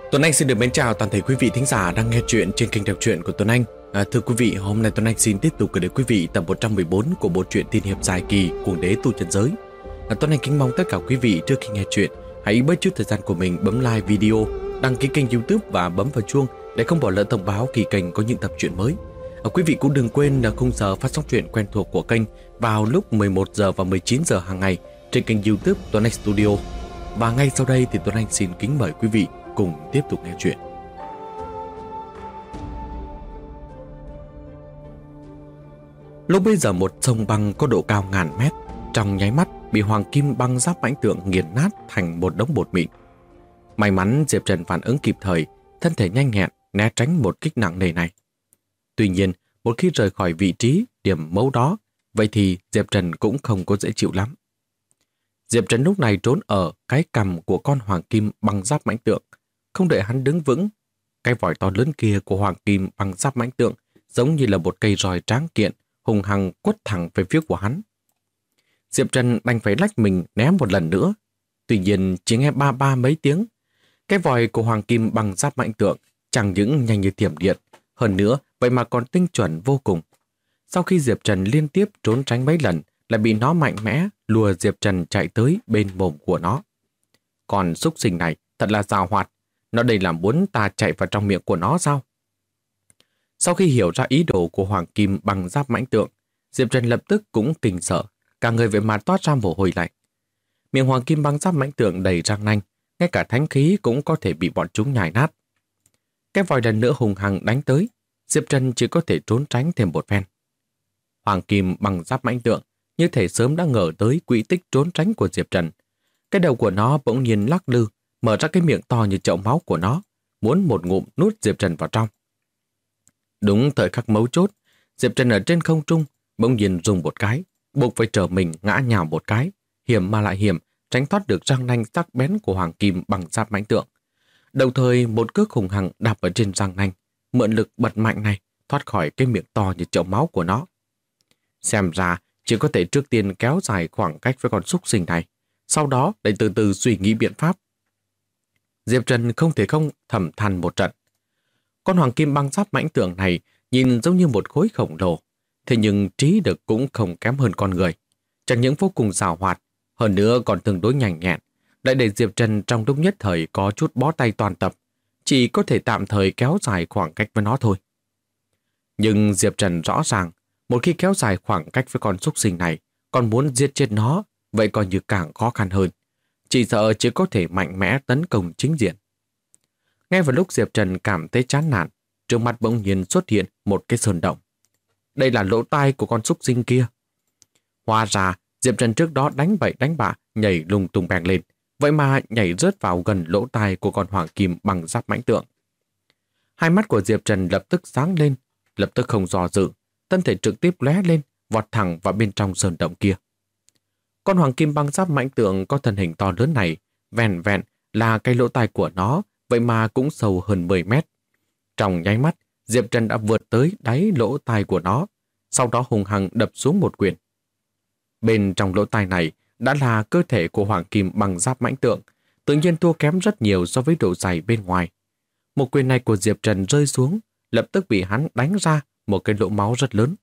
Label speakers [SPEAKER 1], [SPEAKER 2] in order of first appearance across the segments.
[SPEAKER 1] Tuấn Anh xin được mến chào toàn thể quý vị thính giả đang nghe chuyện trên kênh đọc truyện của Tuấn Anh. Thưa quý vị, hôm nay Tuấn Anh xin tiếp tục gửi đến quý vị tập 114 của bộ truyện tiên hiệp dài kỳ Cuồng đế tu chân giới. Tuấn Anh kính mong tất cả quý vị trước khi nghe chuyện hãy bớt chút thời gian của mình bấm like video, đăng ký kênh YouTube và bấm vào chuông để không bỏ lỡ thông báo khi kênh có những tập truyện mới. Quý vị cũng đừng quên là khung giờ phát sóng truyện quen thuộc của kênh vào lúc 11 giờ và 19 giờ hàng ngày trên kênh YouTube Tuấn Anh Studio. Và ngay sau đây thì Tuấn Anh xin kính mời quý vị cùng tiếp tục nghe chuyện. Lúc bây giờ một sông băng có độ cao ngàn mét trong nháy mắt bị hoàng kim băng giáp mãnh tượng nghiền nát thành một đống bột mịn. May mắn Diệp Trần phản ứng kịp thời, thân thể nhanh nhẹn né tránh một kích nặng nề này. Tuy nhiên, một khi rời khỏi vị trí điểm mấu đó, vậy thì Diệp Trần cũng không có dễ chịu lắm. Diệp Trần lúc này trốn ở cái cằm của con hoàng kim băng giáp mãnh tượng. Không đợi hắn đứng vững, cái vòi to lớn kia của hoàng kim băng giáp mãnh tượng giống như là một cây roi tráng kiện, hùng hăng quất thẳng về phía của hắn. Diệp Trần đành phải lách mình né một lần nữa. Tuy nhiên chỉ nghe ba ba mấy tiếng, cái vòi của hoàng kim băng giáp mãnh tượng chẳng những nhanh như thiểm điện, hơn nữa vậy mà còn tinh chuẩn vô cùng. Sau khi Diệp Trần liên tiếp trốn tránh mấy lần, lại bị nó mạnh mẽ lùa Diệp Trần chạy tới bên mồm của nó. Còn xúc sinh này thật là giàu hoạt, nó đây là muốn ta chạy vào trong miệng của nó sao? Sau khi hiểu ra ý đồ của hoàng kim băng giáp mãnh tượng, Diệp Trần lập tức cũng kinh sợ, cả người về mặt toát ra mồ hôi lạnh. Miệng hoàng kim băng giáp mãnh tượng đầy răng nanh, ngay cả thánh khí cũng có thể bị bọn chúng nhai nát. Cái vòi lần nữa hùng hăng đánh tới, Diệp Trần chỉ có thể trốn tránh thêm một phen. Hoàng kim băng giáp mãnh tượng như thể sớm đã ngờ tới quỹ tích trốn tránh của Diệp Trần. Cái đầu của nó bỗng nhiên lắc lư, mở ra cái miệng to như chậu máu của nó, muốn một ngụm nuốt Diệp Trần vào trong. Đúng thời khắc mấu chốt, Diệp Trần ở trên không trung bỗng nhiên dùng một cái, buộc phải trở mình ngã nhào một cái, hiểm mà lại hiểm, tránh thoát được răng nanh sắc bén của hoàng kim bằng giáp mãnh tượng. Đồng thời một cước hùng hăng đạp ở trên răng nanh, mượn lực bật mạnh này thoát khỏi cái miệng to như chậu máu của nó. Xem ra chỉ có thể trước tiên kéo dài khoảng cách với con súc sinh này, sau đó lại từ từ suy nghĩ biện pháp. Diệp Trần không thể không thầm than một trận. Con hoàng kim băng giáp mãnh tượng này nhìn giống như một khối khổng lồ, thế nhưng trí lực cũng không kém hơn con người. Chẳng những vô cùng giàu hoạt, hơn nữa còn tương đối nhanh nhẹn, lại để Diệp Trần trong lúc nhất thời có chút bó tay toàn tập, chỉ có thể tạm thời kéo dài khoảng cách với nó thôi. Nhưng Diệp Trần rõ ràng, một khi kéo dài khoảng cách với con súc sinh này, còn muốn giết chết nó, vậy coi như càng khó khăn hơn. Chỉ sợ chỉ có thể mạnh mẽ tấn công chính diện. Ngay vào lúc Diệp Trần cảm thấy chán nản, trước mặt bỗng nhiên xuất hiện một cái sơn động. Đây là lỗ tai của con súc sinh kia. Hóa ra, Diệp Trần trước đó đánh bậy đánh bạ, nhảy lung tung beng lên, vậy mà nhảy rớt vào gần lỗ tai của con hoàng kim bằng giáp mãnh tượng. Hai mắt của Diệp Trần lập tức sáng lên, lập tức không do dự, thân thể trực tiếp lóe lên, vọt thẳng vào bên trong sơn động kia. Con hoàng kim băng giáp mãnh tượng có thân hình to lớn này, vẹn vẹn là cái lỗ tai của nó, vậy mà cũng sâu hơn 10 mét. Trong nháy mắt, Diệp Trần đã vượt tới đáy lỗ tai của nó, sau đó hùng hăng đập xuống một quyền. Bên trong lỗ tai này đã là cơ thể của hoàng kim băng giáp mãnh tượng, tự nhiên thua kém rất nhiều so với độ dày bên ngoài. Một quyền này của Diệp Trần rơi xuống, lập tức bị hắn đánh ra một cái lỗ máu rất lớn.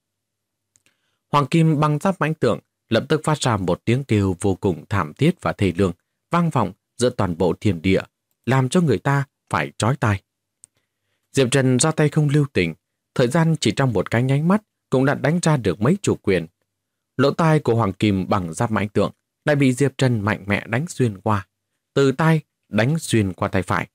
[SPEAKER 1] Hoàng kim băng giáp mãnh tượng lập tức phát ra một tiếng kêu vô cùng thảm thiết và thê lương, vang vọng giữa toàn bộ thiên địa, làm cho người ta phải chói tai. Diệp Trần ra tay không lưu tình, thời gian chỉ trong một cái nháy mắt cũng đã đánh ra được mấy chục quyền. Lỗ tai của hoàng kim bằng giáp mãnh tượng lại bị Diệp Trần mạnh mẽ đánh xuyên qua, từ tay đánh xuyên qua tay phải.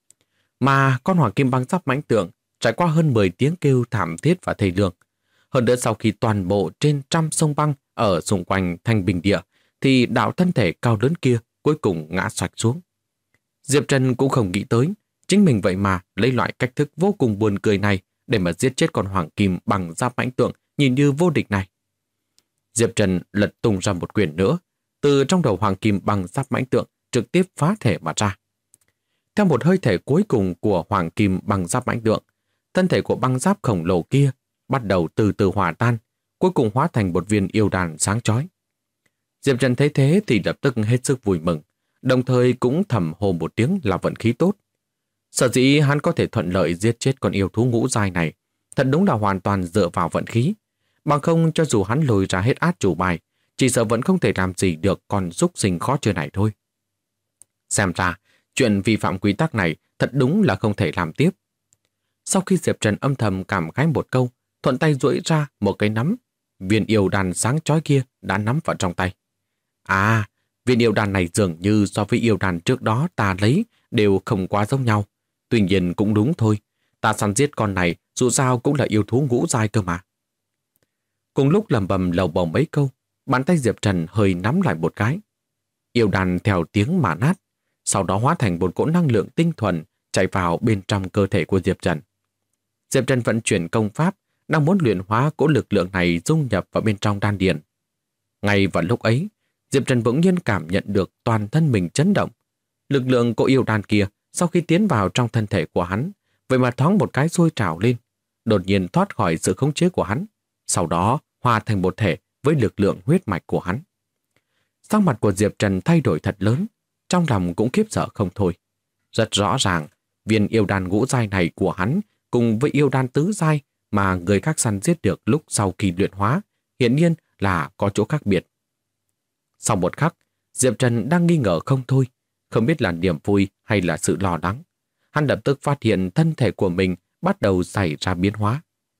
[SPEAKER 1] Mà con hoàng kim băng giáp mãnh tượng trải qua hơn 10 tiếng kêu thảm thiết và thê lương. Hơn nữa sau khi toàn bộ trên trăm sông băng ở xung quanh Thanh Bình Địa thì đạo thân thể cao lớn kia cuối cùng ngã sạch xuống. Diệp Trần cũng không nghĩ tới chính mình vậy mà lấy loại cách thức vô cùng buồn cười này để mà giết chết con hoàng kim bằng giáp mãnh tượng nhìn như vô địch này. Diệp Trần lật tung ra một quyền nữa, từ trong đầu hoàng kim bằng giáp mãnh tượng trực tiếp phá thể mà ra. Theo một hơi thể cuối cùng của hoàng kim bằng giáp mãnh tượng, thân thể của băng giáp khổng lồ kia bắt đầu từ từ hòa tan, cuối cùng hóa thành một viên yêu đàn sáng chói. Diệp Trần thấy thế thì lập tức hết sức vui mừng, đồng thời cũng thầm hô một tiếng là vận khí tốt. Sở dĩ hắn có thể thuận lợi giết chết con yêu thú ngũ giai này, thật đúng là hoàn toàn dựa vào vận khí. Bằng không cho dù hắn lôi ra hết át chủ bài, chỉ sợ vẫn không thể làm gì được con súc sinh khó chơi này thôi. Xem ra, chuyện vi phạm quy tắc này thật đúng là không thể làm tiếp. Sau khi Diệp Trần âm thầm cảm khái một câu, thuận tay duỗi ra một cái nắm, viên yêu đan sáng chói kia đã nắm vào trong tay. À, viên yêu đan này dường như so với yêu đan trước đó ta lấy đều không quá giống nhau. Tuy nhiên cũng đúng thôi, ta săn giết con này dù sao cũng là yêu thú ngũ giai cơ mà. Cùng lúc lẩm bẩm lầu bầu mấy câu, bàn tay Diệp Trần hơi nắm lại một cái. Yêu đan theo tiếng mà nát, sau đó hóa thành một cỗ năng lượng tinh thuần chạy vào bên trong cơ thể của Diệp Trần. Diệp Trần vận chuyển công pháp, đang muốn luyện hóa cỗ lực lượng này dung nhập vào bên trong đan điền. Ngay vào lúc ấy, Diệp Trần bỗng nhiên cảm nhận được toàn thân mình chấn động. Lực lượng cỗ yêu đan kia sau khi tiến vào trong thân thể của hắn, vậy mà thoáng một cái sôi trào lên, đột nhiên thoát khỏi sự khống chế của hắn, sau đó hòa thành một thể với lực lượng huyết mạch của hắn. Sắc mặt của Diệp Trần thay đổi thật lớn, trong lòng cũng khiếp sợ không thôi. Rất rõ ràng, viên yêu đan ngũ giai này của hắn cùng với yêu đan tứ giai mà người khác săn giết được lúc sau khi luyện hóa, hiển nhiên là có chỗ khác biệt. Sau một khắc, Diệp Trần đang nghi ngờ không thôi, không biết là niềm vui hay là sự lo lắng. Hắn lập tức phát hiện thân thể của mình bắt đầu xảy ra biến hóa.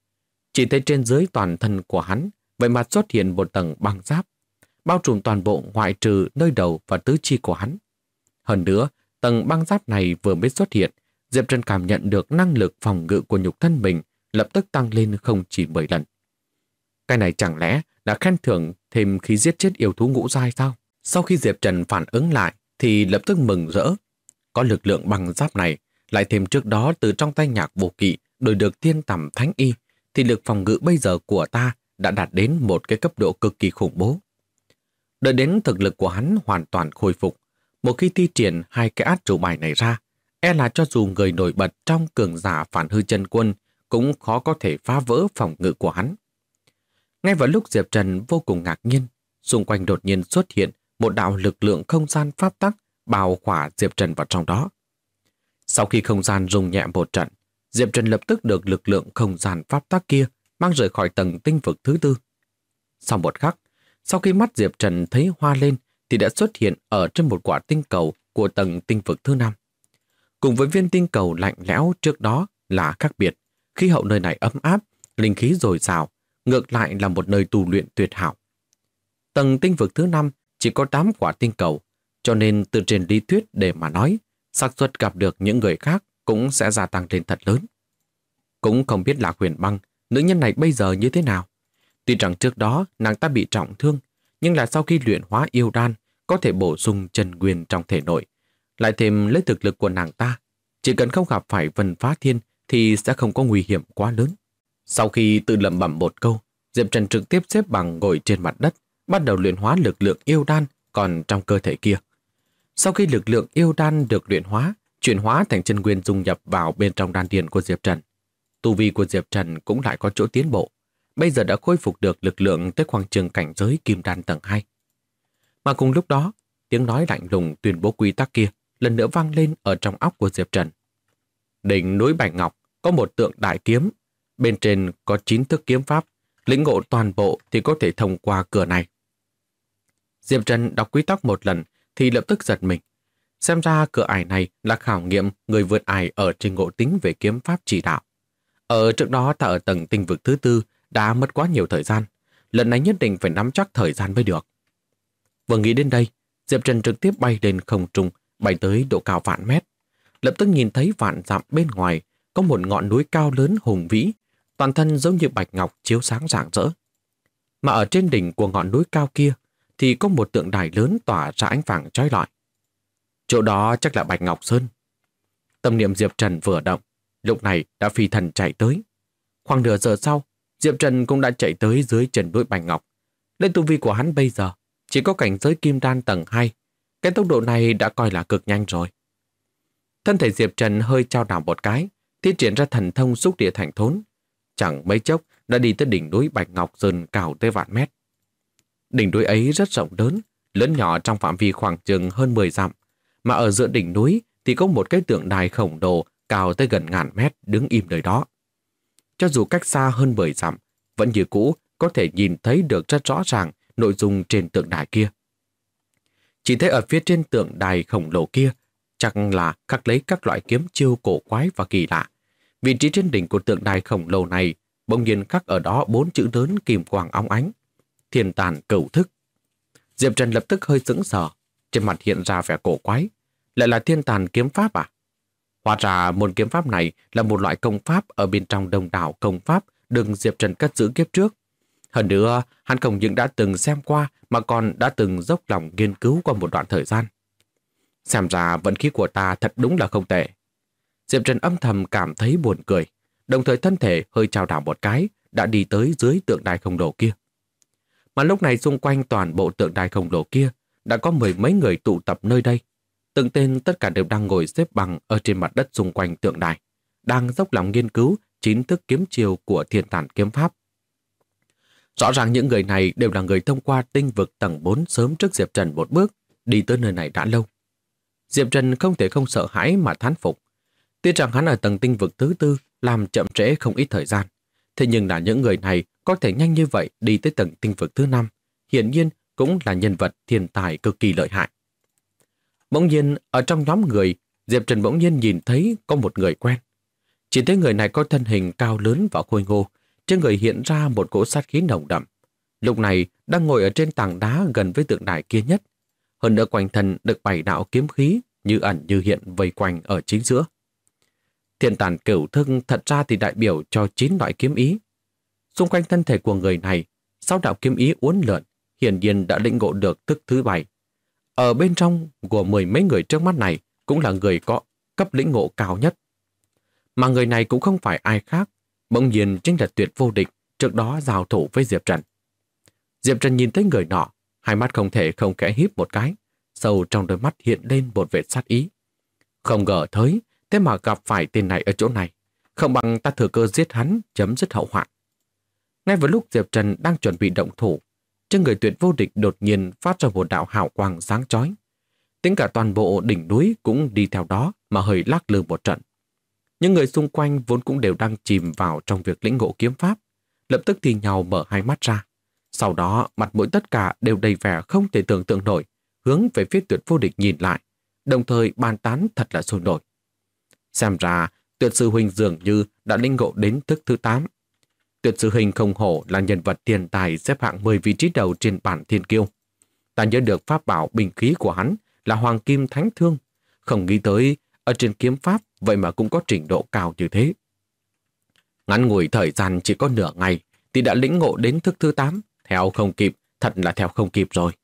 [SPEAKER 1] Chỉ thấy trên dưới toàn thân của hắn, vậy mà xuất hiện một tầng băng giáp, bao trùm toàn bộ ngoại trừ nơi đầu và tứ chi của hắn. Hơn nữa, tầng băng giáp này vừa mới xuất hiện, Diệp Trần cảm nhận được năng lực phòng ngự của nhục thân mình lập tức tăng lên không chỉ 10 lần. Cái này chẳng lẽ là khen thưởng thêm khi giết chết yêu thú ngũ giai sao? Sau khi Diệp Trần phản ứng lại thì lập tức mừng rỡ. Có lực lượng băng giáp này, lại thêm trước đó từ trong tay Nhạc Vô Kỵ đổi được thiên tầm thánh y, thì lực phòng ngự bây giờ của ta đã đạt đến một cái cấp độ cực kỳ khủng bố. Đợi đến thực lực của hắn hoàn toàn khôi phục, một khi thi triển hai cái át chủ bài này ra, e là cho dù người nổi bật trong cường giả Phản Hư Chân Quân cũng khó có thể phá vỡ phòng ngự của hắn. Ngay vào lúc Diệp Trần vô cùng ngạc nhiên, xung quanh đột nhiên xuất hiện một đạo lực lượng không gian pháp tắc bao khỏa Diệp Trần vào trong đó. Sau khi không gian rung nhẹ một trận, Diệp Trần lập tức được lực lượng không gian pháp tắc kia mang rời khỏi tầng tinh vực thứ tư. Sau một khắc, sau khi mắt Diệp Trần thấy hoa lên thì đã xuất hiện ở trên một quả tinh cầu của tầng tinh vực thứ 5. Cùng với viên tinh cầu lạnh lẽo trước đó là khác biệt, khí hậu nơi này ấm áp, linh khí dồi dào, ngược lại là một nơi tu luyện tuyệt hảo. Tầng tinh vực thứ 5 chỉ có 8 quả tinh cầu, cho nên từ trên lý thuyết để mà nói, xác suất gặp được những người khác cũng sẽ gia tăng lên thật lớn. Cũng không biết là Huyền Băng, nữ nhân này bây giờ như thế nào. Tuy rằng trước đó nàng ta bị trọng thương, nhưng là sau khi luyện hóa yêu đan, có thể bổ sung chân nguyên trong thể nội. Lại thêm lấy thực lực của nàng ta, chỉ cần không gặp phải Vân Phá Thiên thì sẽ không có nguy hiểm quá lớn. Sau khi tự lẩm bẩm một câu, Diệp Trần trực tiếp xếp bằng ngồi trên mặt đất, bắt đầu luyện hóa lực lượng yêu đan còn trong cơ thể kia. Sau khi lực lượng yêu đan được luyện hóa, chuyển hóa thành chân nguyên dung nhập vào bên trong đan điền của Diệp Trần, tu vi của Diệp Trần cũng lại có chỗ tiến bộ. Bây giờ đã khôi phục được lực lượng tới khoảng trường cảnh giới kim đan tầng 2. Mà cùng lúc đó, tiếng nói lạnh lùng tuyên bố quy tắc kia lần nữa vang lên ở trong óc của Diệp Trần. Đỉnh núi Bạch Ngọc có một tượng đại kiếm, bên trên có 9 thức kiếm pháp, lĩnh ngộ toàn bộ thì có thể thông qua cửa này. Diệp Trần đọc quy tắc một lần thì lập tức giật mình. Xem ra cửa ải này là khảo nghiệm người vượt ải ở trên ngộ tính về kiếm pháp chỉ đạo. Ở trước đó ta ở tầng tinh vực thứ tư đã mất quá nhiều thời gian, lần này nhất định phải nắm chắc thời gian mới được. Vừa nghĩ đến đây, Diệp Trần trực tiếp bay lên không trung, bay tới độ cao vạn mét. Lập tức nhìn thấy vạn dặm bên ngoài có một ngọn núi cao lớn hùng vĩ, toàn thân giống như bạch ngọc chiếu sáng rạng rỡ. Mà ở trên đỉnh của ngọn núi cao kia thì có một tượng đài lớn tỏa ra ánh vàng chói lọi. Chỗ đó chắc là Bạch Ngọc Sơn. Tâm niệm Diệp Trần vừa động, lúc này đã phi thần chạy tới. Khoảng nửa giờ sau, Diệp Trần cũng đã chạy tới dưới chân núi Bạch Ngọc. Lên tu vi của hắn bây giờ chỉ có cảnh giới kim đan tầng 2. Cái tốc độ này đã coi là cực nhanh rồi. Thân thể Diệp Trần hơi chao đảo một cái, thi triển ra thần thông xúc địa thành thốn. Chẳng mấy chốc đã đi tới đỉnh núi Bạch Ngọc Sơn cao tới vạn mét. Đỉnh núi ấy rất rộng lớn nhỏ trong phạm vi khoảng chừng hơn 10 dặm, mà ở giữa đỉnh núi thì có một cái tượng đài khổng lồ cao tới gần ngàn mét đứng im nơi đó. Cho dù cách xa hơn 10 dặm, vẫn như cũ có thể nhìn thấy được rất rõ ràng nội dung trên tượng đài kia. Chỉ thấy ở phía trên tượng đài khổng lồ kia chắc là khắc lấy các loại kiếm chiêu cổ quái và kỳ lạ. Vị trí trên đỉnh của tượng đài khổng lồ này bỗng nhiên khắc ở đó 4 chữ lớn kim quang óng ánh: Thiên Tàn Cửu Thức. Diệp Trần lập tức hơi sững sờ, trên mặt hiện ra vẻ cổ quái. Lại là Thiên Tàn kiếm pháp à? Hóa ra môn kiếm pháp này là một loại công pháp ở bên trong đông đảo công pháp được Diệp Trần cất giữ kiếp trước. Hơn nữa, hắn không những đã từng xem qua mà còn đã từng dốc lòng nghiên cứu qua một đoạn thời gian. Xem ra vận khí của ta thật đúng là không tệ. Diệp Trần âm thầm cảm thấy buồn cười, đồng thời thân thể hơi chao đảo một cái, đã đi tới dưới tượng đài khổng lồ kia. Mà lúc này xung quanh toàn bộ tượng đài khổng lồ kia đã có 10 mấy người tụ tập nơi đây. Từng tên tất cả đều đang ngồi xếp bằng ở trên mặt đất xung quanh tượng đài, đang dốc lòng nghiên cứu 9 thức kiếm chiêu của Thiên Tàn kiếm pháp. Rõ ràng những người này đều là người thông qua tinh vực tầng 4 sớm trước Diệp Trần một bước, đi tới nơi này đã lâu. Diệp Trần không thể không sợ hãi mà thán phục. Tuy rằng hắn ở tầng tinh vực thứ 4 làm chậm trễ không ít thời gian, thế nhưng là những người này có thể nhanh như vậy đi tới tầng tinh vực thứ 5, hiển nhiên cũng là nhân vật thiên tài cực kỳ lợi hại. Bỗng nhiên, ở trong nhóm người, Diệp Trần bỗng nhiên nhìn thấy có một người quen. Chỉ thấy người này có thân hình cao lớn và khôi ngô, trên người hiện ra một cỗ sát khí nồng đậm. Lúc này đang ngồi ở trên tảng đá gần với tượng đài kia nhất. Hơn nữa quanh thân được 7 đạo kiếm khí như ẩn như hiện vây quanh ở chính giữa. Thiên Tàn Cửu Thức thật ra thì đại biểu cho 9 loại kiếm ý. Xung quanh thân thể của người này, 6 đạo kiếm ý uốn lượn, hiển nhiên đã lĩnh ngộ được thức thứ 7. Ở bên trong của 10 mấy người trước mắt này cũng là người có cấp lĩnh ngộ cao nhất. Mà người này cũng không phải ai khác, bỗng nhiên chính là Tuyệt Vô Địch trước đó giao thủ với Diệp Trần. Diệp Trần nhìn thấy người nọ, hai mắt không thể không khẽ híp một cái, sâu trong đôi mắt hiện lên một vệt sát ý. Không ngờ tới, thế mà gặp phải tên này ở chỗ này, không bằng ta thừa cơ giết hắn, chấm dứt hậu hoạn. Ngay vào lúc Diệp Trần đang chuẩn bị động thủ, trên người Tuyệt Vô Địch đột nhiên phát ra một đạo hào quang sáng chói. Tính cả toàn bộ đỉnh núi cũng đi theo đó mà hơi lắc lư một trận. Những người xung quanh vốn cũng đều đang chìm vào trong việc lĩnh ngộ kiếm pháp, lập tức thì nhau mở hai mắt ra. Sau đó mặt mũi tất cả đều đầy vẻ không thể tưởng tượng nổi, hướng về phía Tuyệt Vô Địch nhìn lại, đồng thời bàn tán thật là sôi nổi. Xem ra Tuyệt Sư Huynh dường như đã lĩnh ngộ đến thức thứ 8. Tuyệt Sư Huynh không hổ là nhân vật tiền tài xếp hạng 10 vị trí đầu trên bảng thiên kiêu. Ta nhớ được pháp bảo binh khí của hắn là Hoàng Kim Thánh Thương, không nghĩ tới ở trên kiếm pháp vậy mà cũng có trình độ cao như thế. Ngắn ngủi thời gian chỉ có nửa ngày thì đã lĩnh ngộ đến thức thứ 8, theo không kịp, thật là theo không kịp rồi.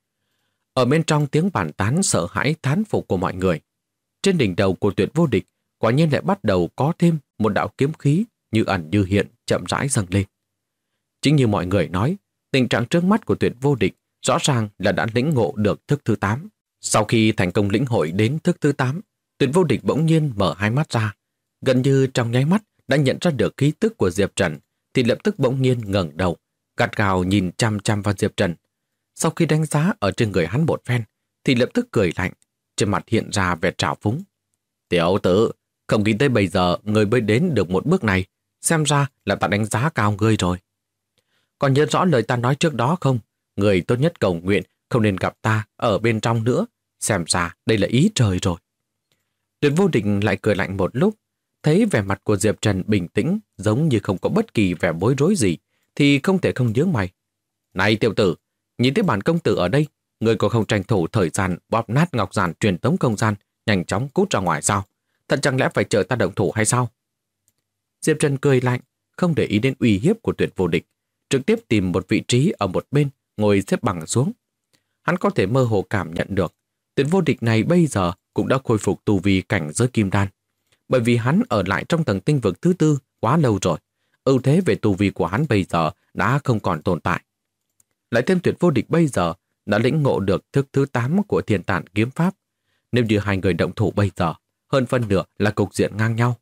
[SPEAKER 1] Ở bên trong tiếng bàn tán sợ hãi thán phục của mọi người, trên đỉnh đầu của Tuyệt Vô Địch quả nhiên lại bắt đầu có thêm một đạo kiếm khí như ẩn như hiện chậm rãi dâng lên. Chính như mọi người nói, tình trạng trước mắt của Tuyệt Vô Địch rõ ràng là đã lĩnh ngộ được thức thứ 8. Sau khi thành công lĩnh hội đến thức thứ 8, Tuyệt Vô Địch bỗng nhiên mở hai mắt ra, gần như trong nháy mắt đã nhận ra được khí tức của Diệp Trần, thì lập tức bỗng nhiên ngẩng đầu, gắt gao nhìn chăm chăm vào Diệp Trần. Sau khi đánh giá ở trên người hắn một phen, thì lập tức cười lạnh, trên mặt hiện ra vẻ trào phúng. Tiểu tử, không nghĩ tới bây giờ người mới đến được một bước này, xem ra là ta đánh giá cao ngươi rồi. Còn nhớ rõ lời ta nói trước đó không? Người tốt nhất cầu nguyện không nên gặp ta ở bên trong nữa, xem ra đây là ý trời rồi. Tuyệt Vô Địch lại cười lạnh một lúc, thấy vẻ mặt của Diệp Trần bình tĩnh, giống như không có bất kỳ vẻ bối rối gì, thì không thể không nhướng mày. Này tiểu tử, nhìn thấy bản công tử ở đây, người còn không tranh thủ thời gian bóp nát ngọc giản truyền tống không gian, nhanh chóng cút ra ngoài sao? Thật chẳng lẽ phải chờ ta động thủ hay sao? Diệp Trần cười lạnh, không để ý đến uy hiếp của Tuyệt Vô Địch, trực tiếp tìm một vị trí ở một bên, ngồi xếp bằng xuống. Hắn có thể mơ hồ cảm nhận được, Tuyệt Vô Địch này bây giờ cũng đã khôi phục tu vi cảnh giới kim đan. Bởi vì hắn ở lại trong tầng tinh vực thứ 4 quá lâu rồi, ưu thế về tu vi của hắn bây giờ đã không còn tồn tại. Lại thêm Tuyệt Vô Địch bây giờ đã lĩnh ngộ được thức thứ 8 của Thiên Tàn kiếm pháp. Nếu như hai người động thủ bây giờ, hơn phân nửa là cục diện ngang nhau.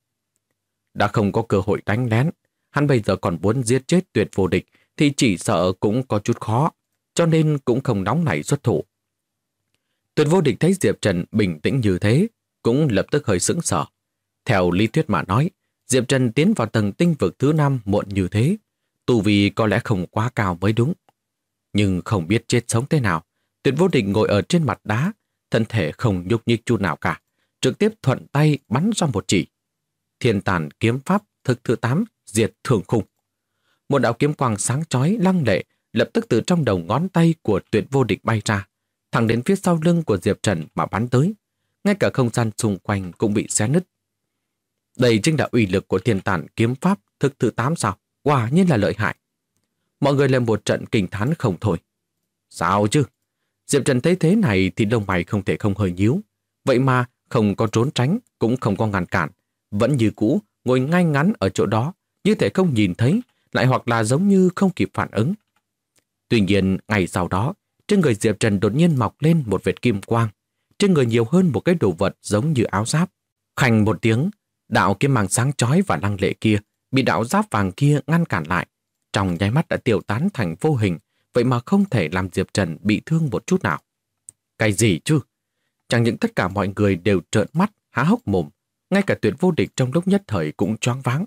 [SPEAKER 1] Đã không có cơ hội đánh lén, hắn bây giờ còn muốn giết chết Tuyệt Vô Địch thì chỉ sợ cũng có chút khó, cho nên cũng không nóng nảy xuất thủ. Tuyệt Vô Địch thấy Diệp Trần bình tĩnh như thế, cũng lập tức hơi sững sờ. Theo lý thuyết mà nói, Diệp Trần tiến vào tầng tinh vực thứ 5 muộn như thế, tu vi có lẽ không quá cao mới đúng. Nhưng không biết chết sống thế nào, Tuyệt Vô Địch ngồi ở trên mặt đá, thân thể không nhúc nhích chút nào cả, trực tiếp thuận tay bắn ra một chỉ. Thiên Tàn kiếm pháp thức thứ 8, diệt thường khung. Một đạo kiếm quang sáng chói lăng lệ lập tức từ trong đầu ngón tay của Tuyệt Vô Địch bay ra, thẳng đến phía sau lưng của Diệp Trần mà bắn tới. Ngay cả không gian xung quanh cũng bị xé nứt. Đây chính là uy lực của Thiên Tàn kiếm pháp thức thứ 8 sao? Quả nhiên là lợi hại. Mọi người lên một trận kinh thán không thôi. Sao chứ? Diệp Trần thấy thế này thì lông mày không thể không hơi nhíu. Vậy mà không có trốn tránh, cũng không có ngăn cản. Vẫn như cũ, ngồi ngay ngắn ở chỗ đó, như thể không nhìn thấy, lại hoặc là giống như không kịp phản ứng. Tuy nhiên, ngày sau đó, trên người Diệp Trần đột nhiên mọc lên một vệt kim quang. Trên người nhiều hơn một cái đồ vật giống như áo giáp. Khành một tiếng, đạo kiếm mang sáng chói và lăng lệ kia bị đạo giáp vàng kia ngăn cản lại. Trong nháy mắt đã tiêu tán thành vô hình, vậy mà không thể làm Diệp Trần bị thương một chút nào. Cái gì chứ? Chẳng những tất cả mọi người đều trợn mắt, há hốc mồm, ngay cả Tuyệt Vô Địch trong lúc nhất thời cũng choáng váng.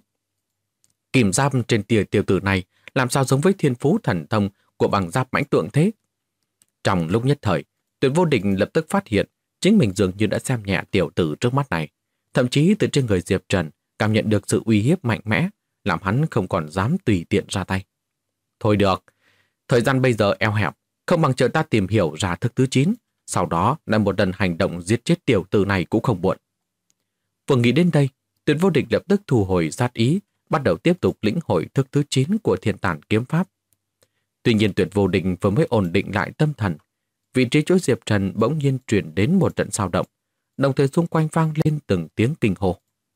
[SPEAKER 1] Kìm giáp trên tia tiểu tử này làm sao giống với thiên phú thần thông của bằng giáp mãnh tượng thế? Trong lúc nhất thời, Tuyệt Vô Địch lập tức phát hiện chính mình dường như đã xem nhẹ tiểu tử trước mắt này. Thậm chí từ trên người Diệp Trần cảm nhận được sự uy hiếp mạnh mẽ, làm hắn không còn dám tùy tiện ra tay. Thôi được, thời gian bây giờ eo hẹp, không bằng chờ ta tìm hiểu ra thức thứ 9, sau đó lại một lần hành động giết chết tiểu tử này cũng không muộn. Vừa nghĩ đến đây, Tuyệt Vô Địch lập tức thu hồi sát ý, bắt đầu tiếp tục lĩnh hội thức thứ 9 của Thiên Tàn kiếm pháp. Tuy nhiên Tuyệt Vô Địch vừa mới ổn định lại tâm thần, vị trí chỗ Diệp Trần bỗng nhiên chuyển đến một trận sao động, đồng thời xung quanh vang lên từng tiếng kinh hô.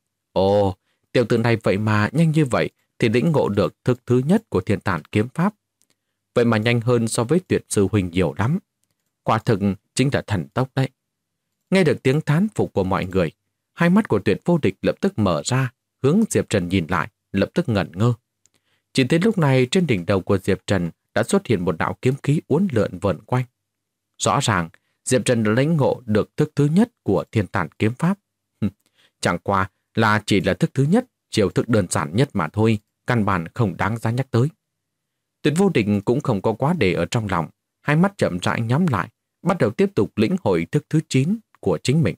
[SPEAKER 1] Ồ, tiểu tử này vậy mà nhanh như vậy thì lĩnh ngộ được thức thứ nhất của Thiên Tàn kiếm pháp. Vậy mà nhanh hơn so với Tuyệt sư huynh nhiều lắm. Quả thực chính là thần tốc đấy. Nghe được tiếng thán phục của mọi người, hai mắt của Tuyệt Vô Địch lập tức mở ra, hướng Diệp Trần nhìn lại, lập tức ngẩn ngơ. Chỉ tới lúc này trên đỉnh đầu của Diệp Trần đã xuất hiện một đạo kiếm khí uốn lượn vờn quanh. Rõ ràng, Diệp Trần đã lĩnh ngộ được thức thứ nhất của Thiên Tàn kiếm pháp. Chẳng qua là chỉ là thức thứ nhất, chiêu thức đơn giản nhất mà thôi, căn bản không đáng giá nhắc tới. Tuyệt Vô Địch cũng không có quá để ở trong lòng, hai mắt chậm rãi nhắm lại, bắt đầu tiếp tục lĩnh hội thức thứ 9 của chính mình.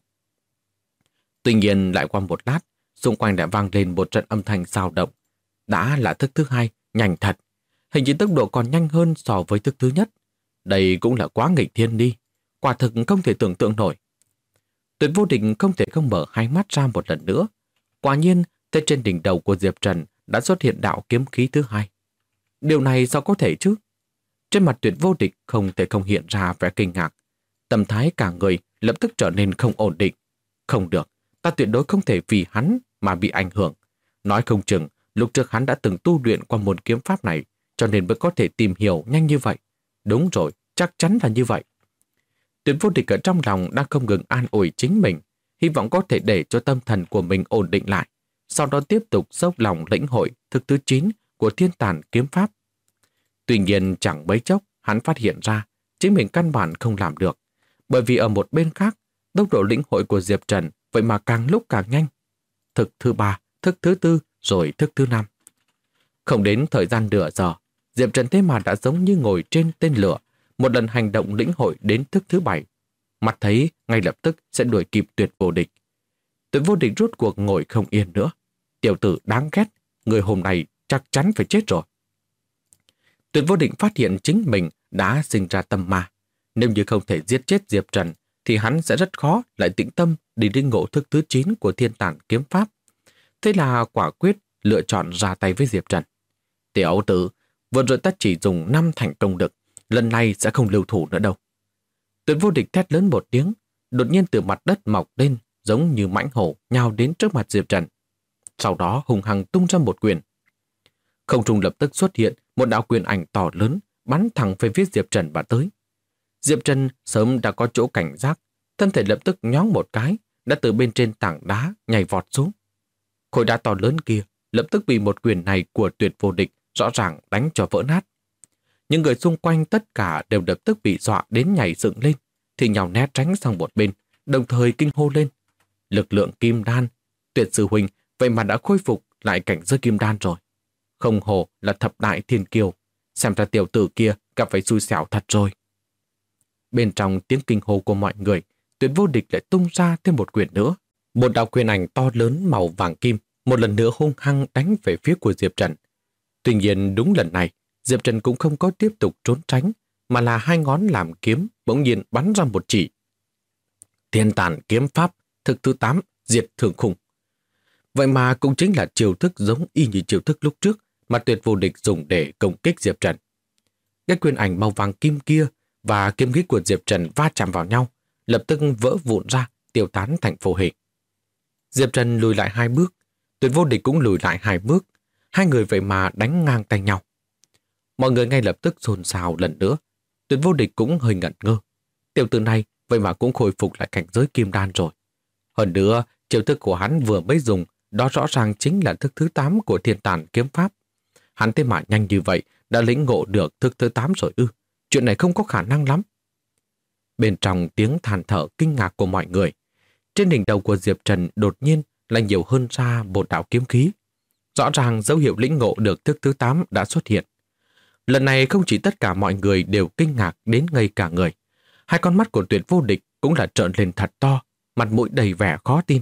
[SPEAKER 1] Tuy nhiên lại qua một lát, xung quanh đã vang lên một trận âm thanh xao động. Đã là thức thứ 2, nhanh thật. Hình như tốc độ còn nhanh hơn so với thức thứ nhất. Đây cũng là quá nghịch thiên đi. Quả thực không thể tưởng tượng nổi. Tuyệt Vô Địch không thể không mở hai mắt ra một lần nữa. Quả nhiên, tới trên đỉnh đầu của Diệp Trần đã xuất hiện đạo kiếm khí thứ 2. Điều này sao có thể chứ? Trên mặt Tuyệt Vô Địch không thể không hiện ra vẻ kinh ngạc. Tâm thái cả người lập tức trở nên không ổn định. Không được, ta tuyệt đối không thể vì hắn mà bị ảnh hưởng. Nói không chừng, lúc trước hắn đã từng tu luyện qua môn kiếm pháp này, cho nên mới có thể tìm hiểu nhanh như vậy. Đúng rồi, chắc chắn là như vậy. Tuyệt Vô Địch ở trong lòng đang không ngừng an ủi chính mình, hy vọng có thể để cho tâm thần của mình ổn định lại, sau đó tiếp tục dốc lòng lĩnh hội thức thứ 9 của Thiên Tàn kiếm pháp. Tuy nhiên chẳng mấy chốc, hắn phát hiện ra chính mình căn bản không làm được, bởi vì ở một bên khác, tốc độ lĩnh hội của Diệp Trần vậy mà càng lúc càng nhanh. Thức thứ 3, thức thứ 4, rồi thức thứ 5. Không đến thời gian nửa giờ, Diệp Trần thế mà đã giống như ngồi trên tên lửa, một lần hành động lĩnh hội đến thức thứ 7. Mặt thấy ngay lập tức sẽ đuổi kịp Tuyệt Vô Địch. Tuyệt Vô Địch rút cuộc ngồi không yên nữa. Tiểu tử đáng ghét, người hôm nay chắc chắn phải chết rồi. Tuyệt Vô Địch phát hiện chính mình đã sinh ra tâm ma. Nếu như không thể giết chết Diệp Trần, thì hắn sẽ rất khó lại tĩnh tâm đi lĩnh ngộ thức thứ 9 của Thiên Tàn kiếm pháp. Thế là quả quyết lựa chọn ra tay với Diệp Trần. Tiểu tử, vừa rồi ta chỉ dùng 5 thành công lực, lần này sẽ không lưu thủ nữa đâu. Tuyệt Vô Địch thét lớn một tiếng, đột nhiên từ mặt đất mọc lên, giống như mãnh hổ nhào đến trước mặt Diệp Trần. Sau đó hùng hăng tung ra một quyền. Không trung lập tức xuất hiện một đạo quyền ảnh to lớn, bắn thẳng về phía Diệp Trần và tới. Diệp Trần sớm đã có chỗ cảnh giác, thân thể lập tức nhón một cái, đã từ bên trên tảng đá nhảy vọt xuống. Khối đá to lớn kia lập tức bị một quyền này của Tuyệt Vô Địch rõ ràng đánh cho vỡ nát. Những người xung quanh tất cả đều lập tức bị dọa đến nhảy dựng lên, thì nhào né tránh sang một bên, đồng thời kinh hô lên. Lực lượng kim đan, Tuyệt sư huynh vậy mà đã khôi phục lại cảnh giới kim đan rồi. Không hồ là thập đại thiên kiêu, xem ra tiểu tử kia gặp phải xui xẻo thật rồi. Bên trong tiếng kinh hô của mọi người, Tuyệt Vô Địch lại tung ra thêm một quyền nữa. Một đạo quyền ảnh to lớn màu vàng kim một lần nữa hung hăng đánh về phía của Diệp Trần. Tuy nhiên đúng lần này, Diệp Trần cũng không có tiếp tục trốn tránh, mà là hai ngón làm kiếm bỗng nhiên bắn ra một chỉ. Thiên Tản kiếm pháp, thực thứ 8, diệt thường khủng. Vậy mà cũng chính là chiêu thức giống y như chiêu thức lúc trước mà Tuyệt Vô Địch dùng để công kích Diệp Trần. Cái quyền ảnh màu vàng kim kia và kiếm khí của Diệp Trần va chạm vào nhau, lập tức vỡ vụn ra, tiêu tán thành vô hình. Diệp Trần lùi lại 2 bước, Tuyệt Vô Địch cũng lùi lại 2 bước, hai người vậy mà đánh ngang tay nhau. Mọi người ngay lập tức xôn xao lần nữa, Tuyệt Vô Địch cũng hơi ngẩn ngơ. Tiểu tử này vậy mà cũng khôi phục lại cảnh giới kim đan rồi. Hơn nữa, chiêu thức của hắn vừa mới dùng, đó rõ ràng chính là thức thứ 8 của Thiên Tản kiếm pháp. Hắn thế mà nhanh như vậy đã lĩnh ngộ được thức thứ 8 rồi ư? Chuyện này không có khả năng lắm. Bên trong tiếng than thở kinh ngạc của mọi người, trên đỉnh đầu của Diệp Trần đột nhiên lại nhiều hơn ra một đạo kiếm khí. Rõ ràng dấu hiệu lĩnh ngộ được thức thứ 8 đã xuất hiện. Lần này không chỉ tất cả mọi người đều kinh ngạc đến ngây cả người. Hai con mắt của Tuyệt Vô Địch cũng là trợn lên thật to, mặt mũi đầy vẻ khó tin.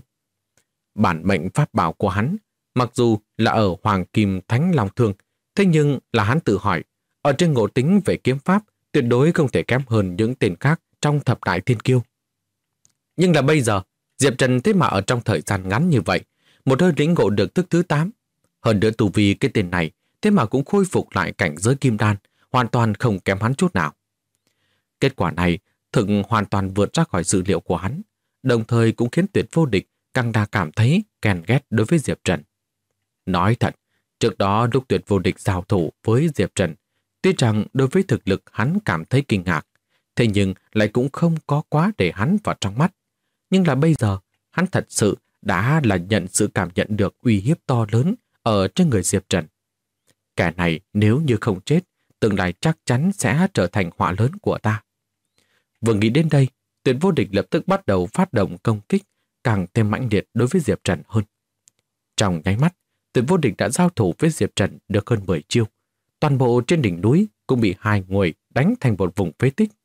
[SPEAKER 1] Bản mệnh pháp bảo của hắn, mặc dù là ở Hoàng Kim Thánh Long Thương, thế nhưng là hắn tự hỏi, ở trên ngộ tính về kiếm pháp tuyệt đối không thể kém hơn những tên khác trong thập đại thiên kiêu. Nhưng là bây giờ, Diệp Trần thế mà ở trong thời gian ngắn như vậy, một hơi lĩnh ngộ được thức thứ 8. Hơn nữa tu vi cái tên này, thế mà cũng khôi phục lại cảnh giới kim đan, hoàn toàn không kém hắn chút nào. Kết quả này thực hoàn toàn vượt ra khỏi dự liệu của hắn, đồng thời cũng khiến Tuyệt Vô Địch càng đa cảm thấy ghen ghét đối với Diệp Trần. Nói thật, trước đó lúc Tuyệt Vô Địch giao thủ với Diệp Trần, tuy rằng đối với thực lực hắn cảm thấy kinh ngạc, thế nhưng lại cũng không có quá để hắn vào trong mắt. Nhưng là bây giờ, hắn thật sự đã là nhận sự cảm nhận được uy hiếp to lớn ở trên người Diệp Trần. Kẻ này nếu như không chết, tương lai chắc chắn sẽ trở thành họa lớn của ta. Vừa nghĩ đến đây, Tuyệt Vô Địch lập tức bắt đầu phát động công kích càng thêm mãnh liệt đối với Diệp Trần hơn. Trong nháy mắt, Tuyệt Vô Địch đã giao thủ với Diệp Trần được hơn 10 chiêu. Toàn bộ trên đỉnh núi cũng bị hai người đánh thành một vùng phế tích.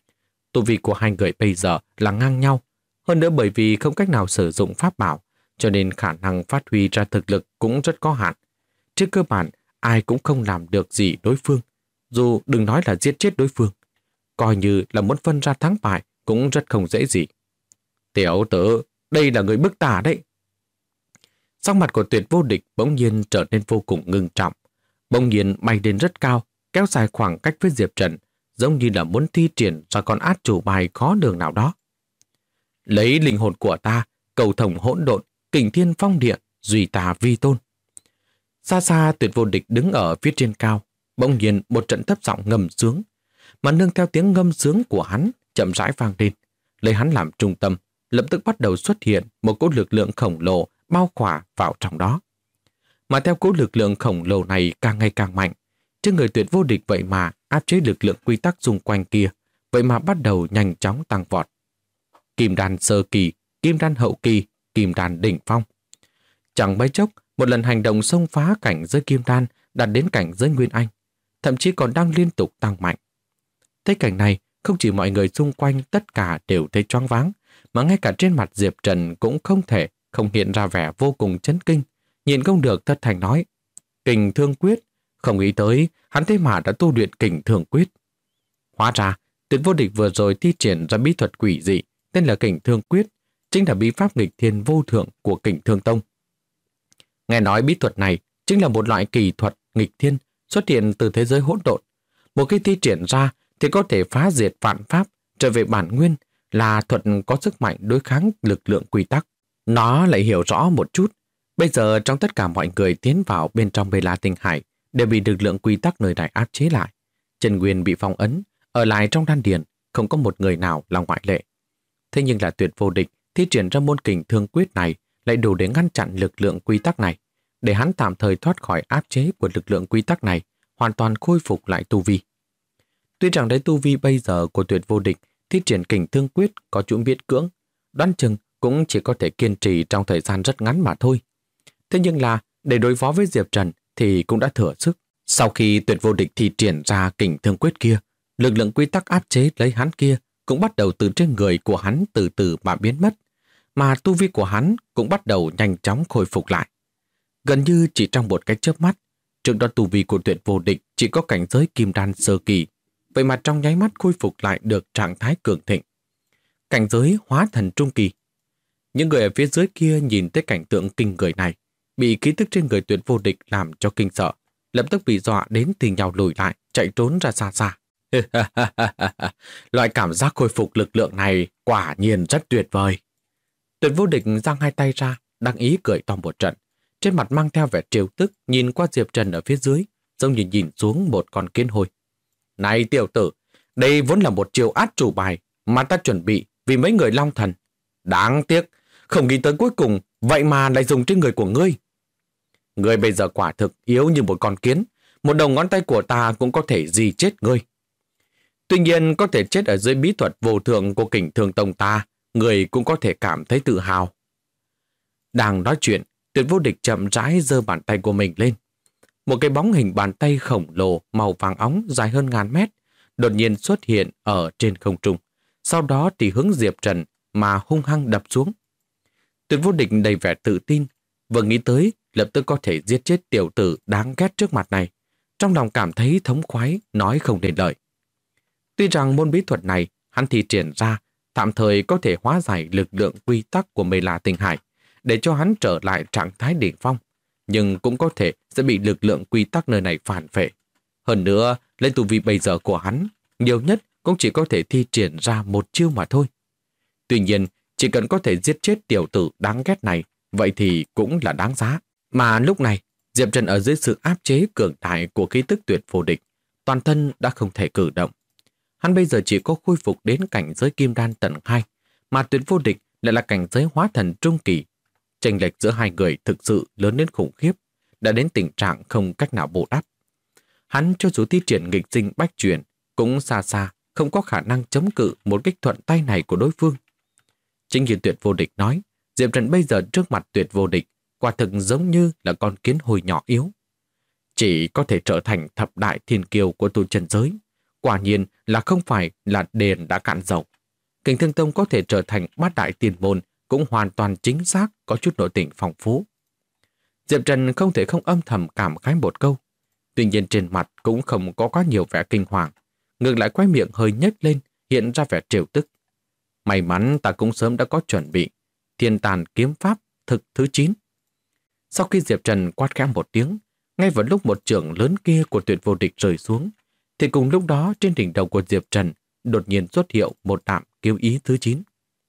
[SPEAKER 1] Tu vi của hai người bây giờ là ngang nhau, hơn nữa bởi vì không cách nào sử dụng pháp bảo, cho nên khả năng phát huy ra thực lực cũng rất có hạn. Trên cơ bản, ai cũng không làm được gì đối phương, dù đừng nói là giết chết đối phương. Coi như là muốn phân ra thắng bại cũng rất không dễ gì. Tiểu tử, đây là người bức tả đấy. Sắc mặt của Tuyệt Vô Địch bỗng nhiên trở nên vô cùng ngưng trọng. Bỗng nhiên bay đến rất cao, kéo dài khoảng cách với Diệp Trần, giống như là muốn thi triển ra con át chủ bài khó đường nào đó. Lấy linh hồn của ta, cầu thông hỗn độn, kình thiên phong địa, duy ta vi tôn. Xa xa Tuyệt Vô Địch đứng ở phía trên cao, bỗng nhiên một trận thấp giọng ngâm sướng, mà nương theo tiếng ngâm sướng của hắn chậm rãi vang lên, lấy hắn làm trung tâm, lập tức bắt đầu xuất hiện một cỗ lực lượng khổng lồ bao khỏa vào trong đó. Mà theo cỗ lực lượng khổng lồ này càng ngày càng mạnh, trên người Tuyệt Vô Địch vậy mà áp chế lực lượng quy tắc xung quanh kia, vậy mà bắt đầu nhanh chóng tăng vọt. Kim đan sơ kỳ, kim đan hậu kỳ, kim đan đỉnh phong. Chẳng mấy chốc, một lần hành động xông phá cảnh giới kim đan đạt đến cảnh giới nguyên anh, thậm chí còn đang liên tục tăng mạnh. Thấy cảnh này, không chỉ mọi người xung quanh tất cả đều thấy choáng váng, mà ngay cả trên mặt Diệp Trần cũng không thể không hiện ra vẻ vô cùng chấn kinh, nhìn không được thất thành nói: Kình Thương Quyết, không nghĩ tới hắn thế mà đã tu luyện Kình Thương Quyết. Hóa ra, Tuyệt Vô Địch vừa rồi thi triển ra bí thuật quỷ dị tên là Kình Thương Quyết, chính là bí pháp nghịch thiên vô thượng của Kình Thương Tông. Nghe nói bí thuật này chính là một loại kỳ thuật nghịch thiên xuất hiện từ thế giới hỗn độn. Một khi thi triển ra thì có thể phá diệt vạn pháp, trở về bản nguyên, là thuật có sức mạnh đối kháng lực lượng quy tắc. Nó lại hiểu rõ một chút. Bây giờ trong tất cả mọi người tiến vào bên trong Bê La Tinh Hải đều bị lực lượng quy tắc nơi này áp chế lại. Chân nguyên bị phong ấn, ở lại trong đan điền, không có một người nào là ngoại lệ. Thế nhưng là Tuyệt Vô Địch thi triển ra môn Kình Thương Quyết này lại đủ để ngăn chặn lực lượng quy tắc này, để hắn tạm thời thoát khỏi áp chế của lực lượng quy tắc này, hoàn toàn khôi phục lại tu vi. Tuy rằng đấy tu vi bây giờ của Tuyệt Vô Địch thi triển Kình Thương Quyết có chút miễn cưỡng, đoán chừng cũng chỉ có thể kiên trì trong thời gian rất ngắn mà thôi. Thế nhưng là để đối phó với Diệp Trần thì cũng đã thừa sức. Sau khi Tuyệt Vô Địch thi triển ra kình thương quyết kia, lực lượng quy tắc áp chế lấy hắn kia cũng bắt đầu từ trên người của hắn từ từ mà biến mất, mà tu vi của hắn cũng bắt đầu nhanh chóng khôi phục lại. Gần như chỉ trong một cái chớp mắt, trước đó tu vi của Tuyệt Vô Địch chỉ có cảnh giới kim đan sơ kỳ, vậy mà trong nháy mắt khôi phục lại được trạng thái cường thịnh. Cảnh giới hóa thần trung kỳ. Những người ở phía dưới kia nhìn thấy cảnh tượng kinh người này, bị khí tức trên người Tuyệt Vô Địch làm cho kinh sợ, lập tức bị dọa đến thì nhào lùi lại, chạy trốn ra xa xa. Loại cảm giác khôi phục lực lượng này quả nhiên rất tuyệt vời. Tuyệt Vô Địch giang hai tay ra, đắc ý cười to một trận, trên mặt mang theo vẻ trêu tức, nhìn qua Diệp Trần ở phía dưới, giống như nhìn xuống một con kiến hôi. Này tiểu tử, đây vốn là một chiêu át chủ bài mà ta chuẩn bị vì mấy người Long Thần. Đáng tiếc, không nghĩ tới cuối cùng, vậy mà lại dùng trên người của ngươi. Ngươi bây giờ quả thực yếu như một con kiến, một đầu ngón tay của ta cũng có thể dì chết ngươi. Tuy nhiên có thể chết ở dưới bí thuật vô thượng của Kình Thương Tông ta, ngươi cũng có thể cảm thấy tự hào. Đang nói chuyện, Tuyệt Vô Địch chậm rãi giơ bàn tay của mình lên. Một cái bóng hình bàn tay khổng lồ màu vàng óng dài hơn ngàn mét đột nhiên xuất hiện ở trên không trung. Sau đó thì hướng Diệp Trần mà hung hăng đập xuống. Tuyệt Vô Địch đầy vẻ tự tin, vừa nghĩ tới lập tức có thể giết chết tiểu tử đáng ghét trước mặt này. Trong lòng cảm thấy thống khoái, nói không nên lời. Tuy rằng môn bí thuật này hắn thi triển ra tạm thời có thể hóa giải lực lượng quy tắc của Mê La Tinh Hải để cho hắn trở lại trạng thái đỉnh phong, nhưng cũng có thể sẽ bị lực lượng quy tắc nơi này phản phệ. Hơn nữa, lấy tu vi bây giờ của hắn, nhiều nhất cũng chỉ có thể thi triển ra một chiêu mà thôi. Tuy nhiên, chỉ cần có thể giết chết tiểu tử đáng ghét này, vậy thì cũng là đáng giá. Mà lúc này, Diệp Trần ở dưới sự áp chế cường đại của khí tức Tuyệt Vô Địch, toàn thân đã không thể cử động. Hắn bây giờ chỉ có khôi phục đến cảnh giới kim đan tận 2, mà Tuyệt Vô Địch lại là cảnh giới hóa thần trung kỳ. Chênh lệch giữa hai người thực sự lớn đến khủng khiếp, đã đến tình trạng không cách nào bù đắp. Hắn cho dù thi triển nghịch sinh bách chuyển, cũng xa xa không có khả năng chống cự một kích thuận tay này của đối phương. Chính như Tuyệt Vô Địch nói, Diệp Trần bây giờ trước mặt Tuyệt Vô Địch quả thực giống như là con kiến hôi nhỏ yếu. Chỉ có thể trở thành thập đại thiên kiêu của tu chân giới. Quả nhiên là không phải là đèn đã cạn dầu. Kình Thương Tông có thể trở thành bát đại tiền môn cũng hoàn toàn chính xác, có chút nội tình phong phú. Diệp Trần không thể không âm thầm cảm khái một câu. Tuy nhiên trên mặt cũng không có quá nhiều vẻ kinh hoàng. Ngược lại quay miệng hơi nhếch lên, hiện ra vẻ trêu tức. May mắn ta cũng sớm đã có chuẩn bị. Thiên Tàn Kiếm Pháp thực thứ 9. Sau khi Diệp Trần quát khẽ một tiếng, ngay vào lúc một chưởng lớn kia của Tuyệt Vô Địch rơi xuống, thì cùng lúc đó trên đỉnh đầu của Diệp Trần đột nhiên xuất hiện một đạo kiếm ý thứ 9.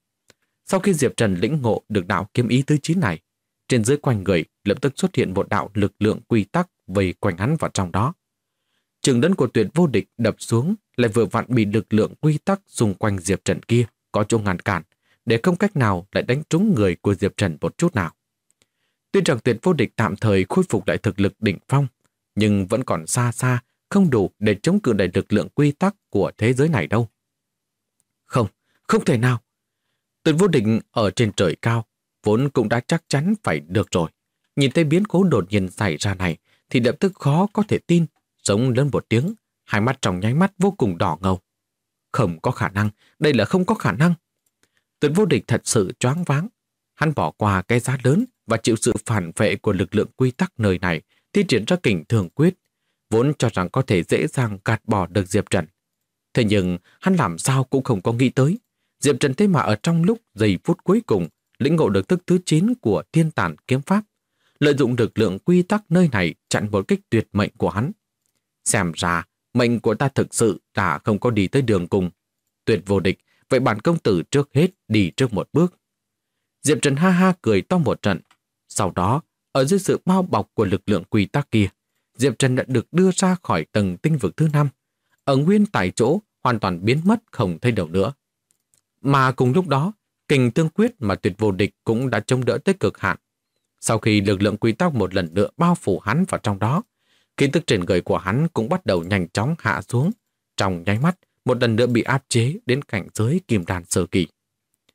[SPEAKER 1] Sau khi Diệp Trần lĩnh ngộ được đạo kiếm ý thứ 9 này, trên dưới quanh người lập tức xuất hiện một đạo lực lượng quy tắc vây quanh hắn vào trong đó. Chưởng lớn của Tuyệt Vô Địch đập xuống lại vừa vặn bị lực lượng quy tắc xung quanh Diệp Trần kia có chỗ ngăn cản, để không cách nào lại đánh trúng người của Diệp Trần một chút nào. Tuy rằng Tuyệt Vô Địch tạm thời khôi phục lại thực lực đỉnh phong, nhưng vẫn còn xa xa, không đủ để chống cự lại lực lượng quy tắc của thế giới này đâu. Không, không thể nào. Tuyệt Vô Địch ở trên trời cao, vốn cũng đã chắc chắn phải được rồi. Nhìn thấy biến cố đột nhiên xảy ra này, thì lập tức khó có thể tin, giống lớn một tiếng, hai mắt trong nháy mắt vô cùng đỏ ngầu. Không có khả năng, đây là không có khả năng. Tuyệt Vô Địch thật sự choáng váng. Hắn bỏ qua cái giá lớn và chịu sự phản vệ của lực lượng quy tắc nơi này, thi triển ra Kình Thương Quyết, vốn cho rằng có thể dễ dàng gạt bỏ được Diệp Trần. Thế nhưng hắn làm sao cũng không có nghĩ tới, Diệp Trần thế mà ở trong lúc giây phút cuối cùng lĩnh ngộ được thức thứ 9 của Thiên Tàn Kiếm Pháp, lợi dụng lực lượng quy tắc nơi này chặn một kích tuyệt mệnh của hắn. Xem ra mệnh của ta thực sự đã không có đi tới đường cùng. Tuyệt Vô Địch, vậy bản công tử trước hết đi trước một bước. Diệp Trần ha ha cười to một trận. Sau đó, ở dưới sự bao bọc của lực lượng quy tắc kia, Diệp Trần đã được đưa ra khỏi tầng tinh vực thứ 5, ở nguyên tại chỗ hoàn toàn biến mất không thấy đâu nữa. Mà cùng lúc đó, Kình Thương Quyết mà Tuyệt Vô Địch cũng đã chống đỡ tới cực hạn. Sau khi lực lượng quy tắc một lần nữa bao phủ hắn vào trong đó, khí tức trên người của hắn cũng bắt đầu nhanh chóng hạ xuống, trong nháy mắt một lần nữa bị áp chế đến cảnh giới kim đan sơ kỳ.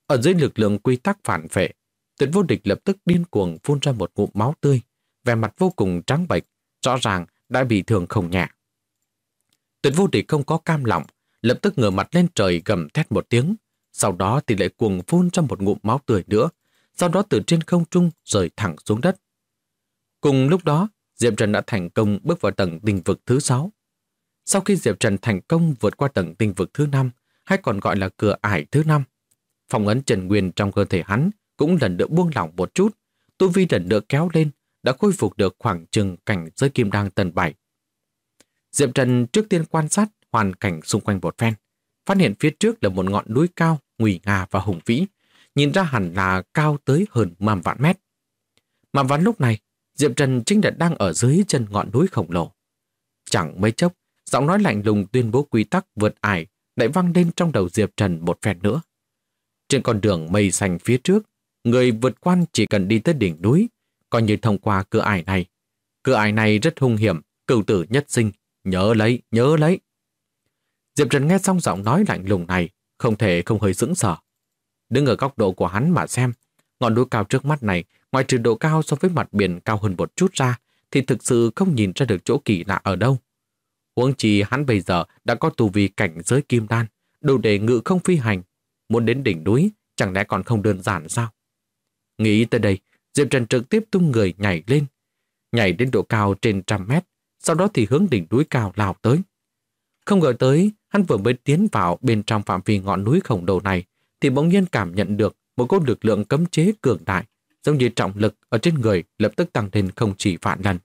[SPEAKER 1] Ở dưới lực lượng quy tắc phản vệ, Tuyệt Vô Địch lập tức điên cuồng phun ra một ngụm máu tươi, vẻ mặt vô cùng trắng bệch, rõ ràng đã bị thương không nhẹ. Tuyệt Vô Địch không có cam lòng, lập tức ngửa mặt lên trời gầm thét một tiếng, sau đó thì lại cuồng phun ra một ngụm máu tươi nữa, sau đó từ trên không trung rơi thẳng xuống đất. Cùng lúc đó, Diệp Trần đã thành công bước vào tầng tinh vực thứ 6. Sau khi Diệp Trần thành công vượt qua tầng tinh vực thứ 5, hay còn gọi là cửa ải thứ 5, phong ấn Trần Nguyên trong cơ thể hắn cũng lần nữa buông lỏng một chút, tu vi lần nữa kéo lên, đã khôi phục được khoảng chừng cảnh giới kim đan tầng 7. Diệp Trần trước tiên quan sát hoàn cảnh xung quanh một phen, phát hiện phía trước là một ngọn núi cao, nguy nga và hùng vĩ, nhìn ra hẳn là cao tới hơn 10 vạn mét. Mà vào lúc này, Diệp Trần chính đang ở dưới chân ngọn núi khổng lồ. Chẳng mấy chốc, giọng nói lạnh lùng tuyên bố quy tắc vượt ải lại vang lên trong đầu Diệp Trần một phen nữa. Trên con đường mây xanh phía trước, người vượt quan chỉ cần đi tới đỉnh núi, coi như thông qua cửa ải này. Cửa ải này rất hung hiểm, cửu tử nhất sinh, nhớ lấy, nhớ lấy. Diệp Trần nghe xong giọng nói lạnh lùng này, không thể không hơi sững sờ. Đứng ở góc độ của hắn mà xem, ngọn núi cao trước mắt này, ngoài trừ độ cao so với mặt biển cao hơn một chút ra, thì thực sự không nhìn ra được chỗ kỳ lạ ở đâu. Huống chi hắn bây giờ đã có tu vi cảnh giới kim đan, đủ để ngự không phi hành. Muốn đến đỉnh núi, chẳng lẽ còn không đơn giản sao? Nghĩ tới đây, Diệp Trần trực tiếp tung người nhảy lên. Nhảy đến độ cao trên 100 mét, sau đó thì hướng đỉnh núi cao lao tới. Không ngờ tới, hắn vừa mới tiến vào bên trong phạm vi ngọn núi khổng lồ này, thì bỗng nhiên cảm nhận được một cỗ lực lượng cấm chế cường đại, giống như trọng lực ở trên người lập tức tăng lên không chỉ vạn lần.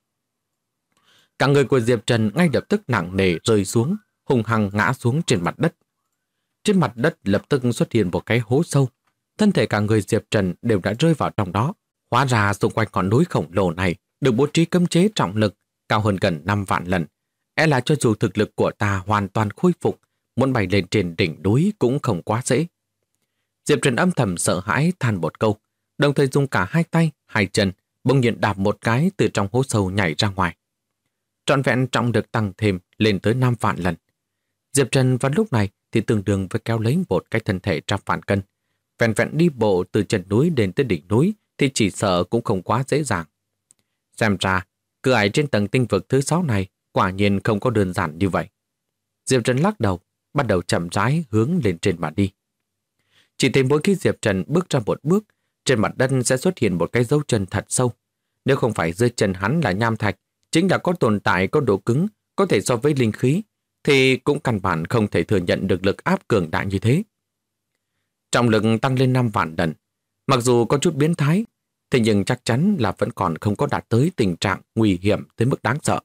[SPEAKER 1] Cả người của Diệp Trần ngay lập tức nặng nề rơi xuống, hùng hăng ngã xuống trên mặt đất. Trên mặt đất lập tức xuất hiện một cái hố sâu. Thân thể cả người Diệp Trần đều đã rơi vào trong đó. Hóa ra xung quanh ngọn núi khổng lồ này được bố trí cấm chế trọng lực cao hơn gần 5 vạn lần. E là cho dù thực lực của ta hoàn toàn khôi phục, muốn bay lên trên đỉnh núi cũng không quá dễ. Diệp Trần âm thầm sợ hãi than một câu, đồng thời dùng cả hai tay, hai chân, bỗng nhiên đạp một cái từ trong hố sâu nhảy ra ngoài. Trọn vẹn trọng được tăng thêm lên tới 5 vạn lần. Diệp Trần vào lúc này thì tương đương với kéo lấy một cái thân thể 100 vạn cân. Vẹn vẹn đi bộ từ chân núi đến tới đỉnh núi thì chỉ sợ cũng không quá dễ dàng. Xem ra, cửa ải trên tầng tinh vực thứ 6 này quả nhiên không có đơn giản như vậy. Diệp Trần lắc đầu, bắt đầu chậm rãi hướng lên trên mà đi. Chỉ thấy mỗi khi Diệp Trần bước ra một bước, trên mặt đất sẽ xuất hiện một cái dấu chân thật sâu. Nếu không phải dưới chân hắn là nham thạch, chính là có tồn tại có độ cứng, có thể so với linh khí, thì cũng căn bản không thể thừa nhận được lực áp cường đại như thế. Trọng lực tăng lên 5 vạn lần, mặc dù có chút biến thái, thế nhưng chắc chắn là vẫn còn không có đạt tới tình trạng nguy hiểm tới mức đáng sợ.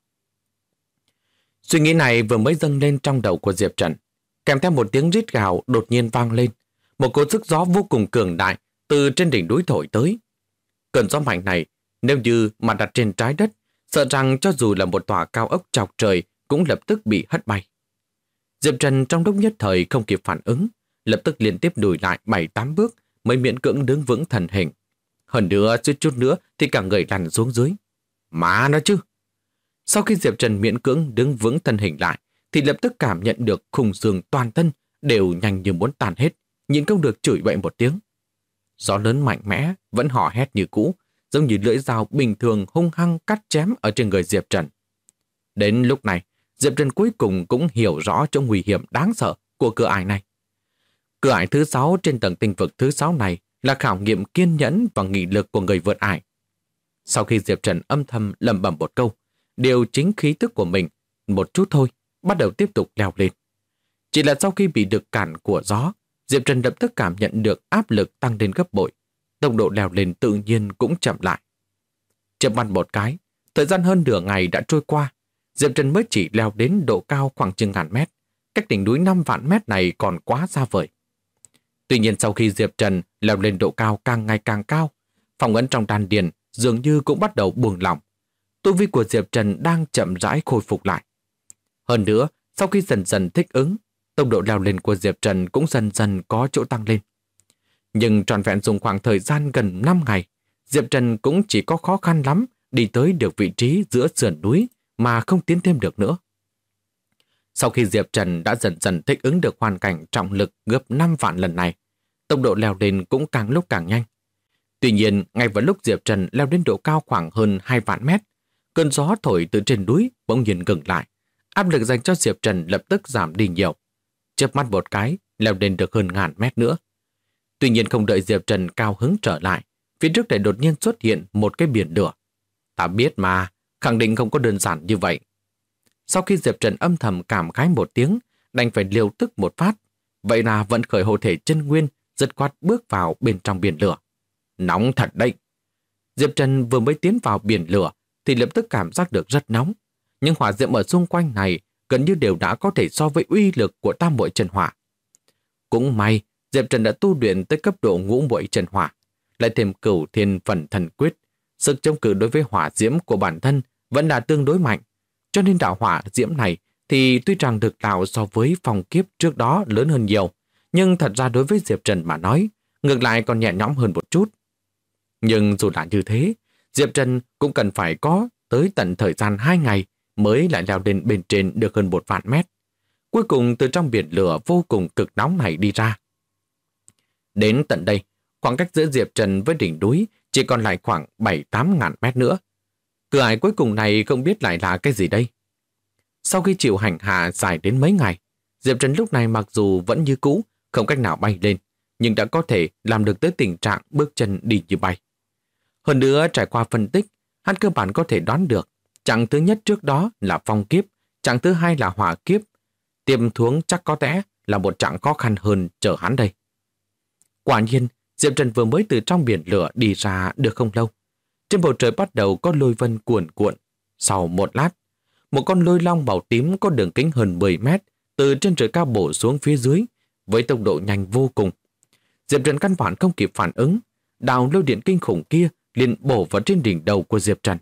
[SPEAKER 1] Suy nghĩ này vừa mới dâng lên trong đầu của Diệp Trần, kèm theo một tiếng rít gào đột nhiên vang lên, một cỗ sức gió vô cùng cường đại từ trên đỉnh núi thổi tới. Cơn gió mạnh này, nếu như mà đặt trên trái đất, sợ rằng cho dù là một tòa cao ốc chọc trời cũng lập tức bị hất bay. Diệp Trần trong lúc nhất thời không kịp phản ứng, lập tức liên tiếp lùi lại 7-8 bước mới miễn cưỡng đứng vững thần hình. Hơn nữa, suýt chút nữa thì cả người lăn xuống dưới. Má nó chứ! Sau khi Diệp Trần miễn cưỡng đứng vững thân hình lại, thì lập tức cảm nhận được khung xương toàn thân đều nhanh như muốn tàn hết, nhịn không được chửi bậy một tiếng. Gió lớn mạnh mẽ vẫn hò hét như cũ, giống như lưỡi dao bình thường hung hăng cắt chém ở trên người Diệp Trần. Đến lúc này, Diệp Trần cuối cùng cũng hiểu rõ chỗ nguy hiểm đáng sợ của cửa ải này. Cửa ải thứ 6 trên tầng tinh vực thứ 6 này là khảo nghiệm kiên nhẫn và nghị lực của người vượt ải. Sau khi Diệp Trần âm thầm lẩm bẩm một câu, điều chính khí tức của mình một chút thôi, bắt đầu tiếp tục leo lên. Chỉ là sau khi bị lực cản của gió, Diệp Trần lập tức cảm nhận được áp lực tăng lên gấp bội. Tốc độ leo lên tự nhiên cũng chậm lại. Chậm mắt một cái, thời gian hơn nửa ngày đã trôi qua, Diệp Trần mới chỉ leo đến độ cao khoảng chừng ngàn mét. Cách đỉnh núi 5 vạn mét này còn quá xa vời. Tuy nhiên sau khi Diệp Trần leo lên độ cao càng ngày càng cao, phong ấn trong đan điền dường như cũng bắt đầu buông lỏng. Tu vi của Diệp Trần đang chậm rãi khôi phục lại. Hơn nữa, sau khi dần dần thích ứng, tốc độ leo lên của Diệp Trần cũng dần dần có chỗ tăng lên. Nhưng trọn vẹn dùng khoảng thời gian gần 5 ngày, Diệp Trần cũng chỉ có khó khăn lắm đi tới được vị trí giữa sườn núi mà không tiến thêm được nữa. Sau khi Diệp Trần đã dần dần thích ứng được hoàn cảnh trọng lực gấp 5 vạn lần này, tốc độ leo lên cũng càng lúc càng nhanh. Tuy nhiên, ngay vào lúc Diệp Trần leo đến độ cao khoảng hơn 2 vạn mét, cơn gió thổi từ trên núi bỗng nhiên ngừng lại. Áp lực dành cho Diệp Trần lập tức giảm đi nhiều. Chớp mắt một cái, leo lên được hơn 1000 mét nữa. Tuy nhiên không đợi Diệp Trần cao hứng trở lại, phía trước lại đột nhiên xuất hiện một cái biển lửa. Ta biết mà, khẳng định không có đơn giản như vậy. Sau khi Diệp Trần âm thầm cảm khái một tiếng, đành phải liều tức một phát. Vậy là vận khởi hộ thể chân nguyên, dứt khoát bước vào bên trong biển lửa. Nóng thật đấy. Diệp Trần vừa mới tiến vào biển lửa thì lập tức cảm giác được rất nóng. Nhưng hỏa diệm ở xung quanh này gần như đều đã có thể so với uy lực của tam muội chân hỏa. Cũng may, Diệp Trần đã tu luyện tới cấp độ ngũ muội chân hỏa, lại thêm Cửu Thiên Phần Thần Quyết, sức chống cự đối với hỏa diễm của bản thân vẫn là tương đối mạnh, cho nên đạo hỏa diễm này thì tuy rằng được tạo so với phong kiếp trước đó lớn hơn nhiều, nhưng thật ra đối với Diệp Trần mà nói, ngược lại còn nhẹ nhõm hơn một chút. Nhưng dù là như thế, Diệp Trần cũng cần phải có tới tận thời gian 2 ngày mới lại leo lên bên trên được hơn 1 vạn mét. Cuối cùng từ trong biển lửa vô cùng cực nóng này đi ra. Đến tận đây, khoảng cách giữa Diệp Trần với đỉnh núi chỉ còn lại khoảng 7-8 ngàn mét nữa. Cửa ải cuối cùng này không biết lại là cái gì đây. Sau khi chịu hành hạ dài đến mấy ngày, Diệp Trần lúc này mặc dù vẫn như cũ, không cách nào bay lên, nhưng đã có thể làm được tới tình trạng bước chân đi như bay. Hơn nữa trải qua phân tích, hắn cơ bản có thể đoán được chặng thứ nhất trước đó là phong kiếp, chặng thứ hai là hỏa kiếp. Tiêm thuốc chắc có lẽ là một chặng khó khăn hơn chờ hắn đây. Quả nhiên, Diệp Trần vừa mới từ trong biển lửa đi ra được không lâu. Trên bầu trời bắt đầu có lôi vân cuồn cuộn. Sau một lát, một con lôi long màu tím có đường kính hơn 10 mét từ trên trời cao bổ xuống phía dưới với tốc độ nhanh vô cùng. Diệp Trần căn bản không kịp phản ứng, đạo lôi điện kinh khủng kia liền bổ vào trên đỉnh đầu của Diệp Trần.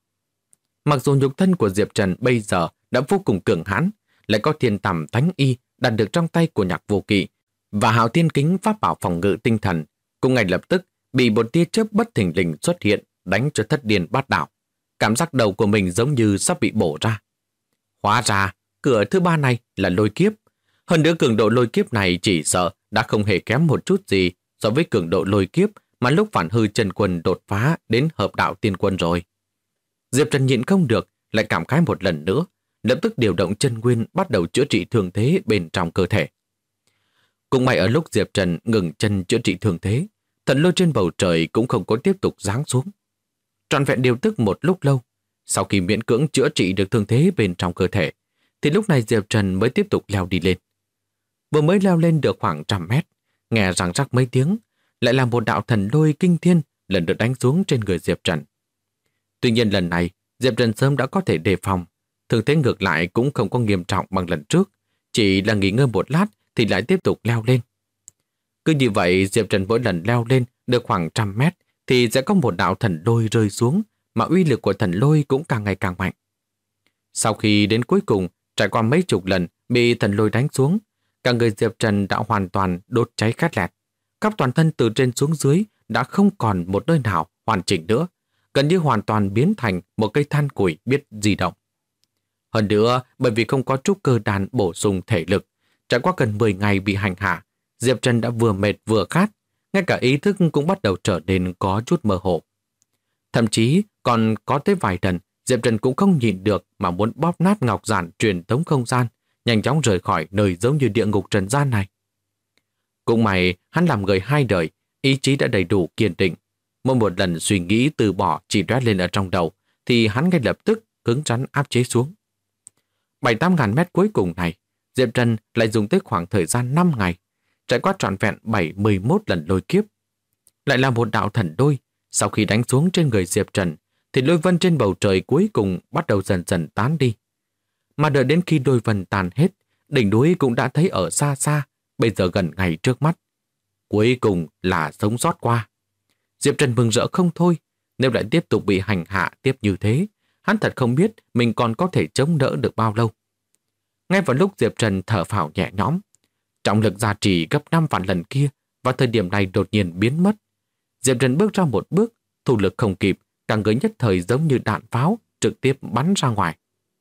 [SPEAKER 1] Mặc dù nhục thân của Diệp Trần bây giờ đã vô cùng cường hãn, lại có thiên tầm thánh y đạt được trong tay của Nhạc Vô Kỵ và hạo thiên kính pháp bảo phòng ngự tinh thần, cũng ngay lập tức bị một tia chớp bất thình lình xuất hiện đánh cho thất điên bát đảo. Cảm giác đầu của mình giống như sắp bị bổ ra. Hóa ra, cửa thứ ba này là lôi kiếp. Hơn nữa cường độ lôi kiếp này chỉ sợ đã không hề kém một chút gì so với cường độ lôi kiếp mà lúc Phản Hư Chân Quân đột phá đến hợp đạo tiên quân rồi. Diệp Trần nhịn không được, lại cảm khái một lần nữa, lập tức điều động chân nguyên bắt đầu chữa trị thương thế bên trong cơ thể. Cũng may ở lúc Diệp Trần ngừng chân chữa trị thương thế, thần lôi trên bầu trời cũng không có tiếp tục giáng xuống. Trọn vẹn điều tức một lúc lâu, sau khi miễn cưỡng chữa trị được thương thế bên trong cơ thể, thì lúc này Diệp Trần mới tiếp tục leo đi lên. Vừa mới leo lên được khoảng 100 mét, nghe răng rắc mấy tiếng, lại là một đạo thần lôi kinh thiên lần lượt đánh xuống trên người Diệp Trần. Tuy nhiên lần này, Diệp Trần sớm đã có thể đề phòng, thương thế ngược lại cũng không có nghiêm trọng bằng lần trước, chỉ là nghỉ ngơi một lát thì lại tiếp tục leo lên. Cứ như vậy, Diệp Trần mỗi lần leo lên được khoảng 100 mét thì sẽ có một đạo thần lôi rơi xuống, mà uy lực của thần lôi cũng càng ngày càng mạnh. Sau khi đến cuối cùng, trải qua mấy chục lần bị thần lôi đánh xuống, cả người Diệp Trần đã hoàn toàn đốt cháy khét lẹt. Khắp toàn thân từ trên xuống dưới đã không còn một nơi nào hoàn chỉnh nữa, gần như hoàn toàn biến thành một cây than củi biết di động. Hơn nữa, bởi vì không có trúc cơ đan bổ sung thể lực, trải qua gần 10 ngày bị hành hạ, Diệp Trần đã vừa mệt vừa khát, ngay cả ý thức cũng bắt đầu trở nên có chút mơ hồ. Thậm chí còn có tới vài lần, Diệp Trần cũng không nhịn được mà muốn bóp nát ngọc giản truyền tống không gian, nhanh chóng rời khỏi nơi giống như địa ngục trần gian này. Cũng may, hắn làm người 2 đời, ý chí đã đầy đủ kiên định. Mỗi một lần suy nghĩ từ bỏ chỉ đoét lên ở trong đầu, thì hắn ngay lập tức cứng rắn áp chế xuống. 7-8 ngàn mét cuối cùng này, Diệp Trần lại dùng tới khoảng thời gian 5 ngày, trải qua trọn vẹn 71 lần lôi kiếp. Lại là một đạo thần lôi, sau khi đánh xuống trên người Diệp Trần, thì lôi vân trên bầu trời cuối cùng bắt đầu dần dần tán đi. Mà đợi đến khi lôi vân tàn hết, đỉnh núi cũng đã thấy ở xa xa, bây giờ gần ngay trước mắt. Cuối cùng là sống sót qua. Diệp Trần mừng rỡ không thôi, nếu lại tiếp tục bị hành hạ tiếp như thế, hắn thật không biết mình còn có thể chống đỡ được bao lâu. Ngay vào lúc Diệp Trần thở phào nhẹ nhõm, trọng lực gia trì gấp 5 vạn lần kia vào thời điểm này đột nhiên biến mất. Diệp Trần bước ra một bước, thủ lực không kịp, cả người nhất thời giống như đạn pháo trực tiếp bắn ra ngoài.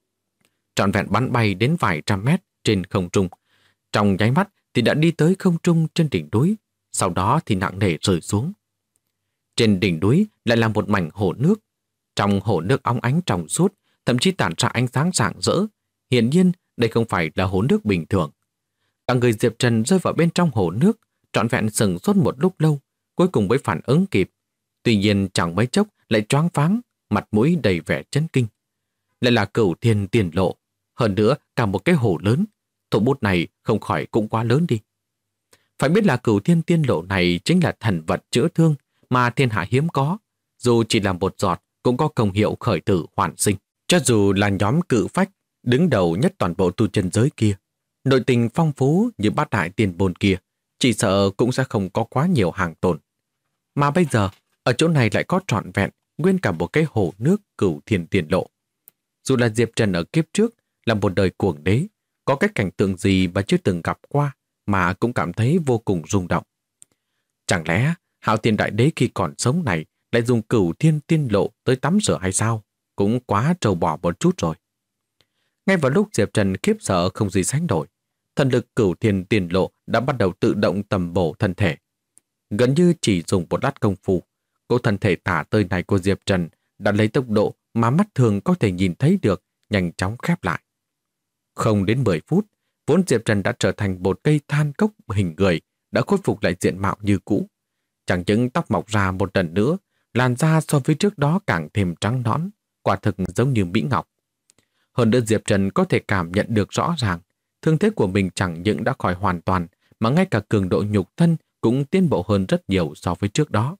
[SPEAKER 1] Trọn vẹn bắn bay đến vài trăm mét trên không trung. Trong nháy mắt thì đã đi tới không trung trên đỉnh núi, sau đó thì nặng nề rơi xuống. Trên đỉnh núi lại là một mảnh hồ nước. Trong hồ nước óng ánh trong suốt, thậm chí tản ra ánh sáng rạng rỡ. Hiển nhiên, đây không phải là hồ nước bình thường. Cả người Diệp Trần rơi vào bên trong hồ nước, trọn vẹn sừng sốt một lúc lâu, cuối cùng mới phản ứng kịp. Tuy nhiên chẳng mấy chốc lại choáng váng, mặt mũi đầy vẻ chấn kinh. Lại là Cửu Thiên Tiên Lộ, hơn nữa cả một cái hồ lớn. Thủ bút này không khỏi cũng quá lớn đi. Phải biết là Cửu Thiên Tiên Lộ này chính là thần vật chữa thương mà thiên hạ hiếm có, dù chỉ là một giọt cũng có công hiệu khởi tử hoàn sinh. Cho dù là nhóm cự phách đứng đầu nhất toàn bộ tu chân giới kia, nội tình phong phú như Bát Đại Tiên Môn kia, chỉ sợ cũng sẽ không có quá nhiều hàng tồn. Mà bây giờ, ở chỗ này lại có trọn vẹn nguyên cả một cái hồ nước Cửu Thiên Tiên Lộ. Dù là Diệp Trần ở kiếp trước là một đời cuồng đế, có cái cảnh tượng gì mà chưa từng gặp qua mà cũng cảm thấy vô cùng rung động. Chẳng lẽ Hạo Thiên Đại Đế khi còn sống này lại dùng Cửu Thiên Tiên Lộ tới tắm rửa hay sao? Cũng quá trâu bò một chút rồi. Ngay vào lúc Diệp Trần khiếp sợ không gì sánh nổi, thần lực Cửu Thiên Tiên Lộ đã bắt đầu tự động tầm bổ thân thể. Gần như chỉ dùng một lát công phu, cỗ thân thể tả tơi này của Diệp Trần đã lấy tốc độ mà mắt thường có thể nhìn thấy được nhanh chóng khép lại. Không đến 10 phút, vốn Diệp Trần đã trở thành một cây than cốc hình người, đã khôi phục lại diện mạo như cũ. Chẳng những tóc mọc ra một lần nữa, làn da so với trước đó càng thêm trắng nõn, quả thực giống như mỹ ngọc. Hơn nữa Diệp Trần có thể cảm nhận được rõ ràng, thương thế của mình chẳng những đã khỏi hoàn toàn, mà ngay cả cường độ nhục thân cũng tiến bộ hơn rất nhiều so với trước đó.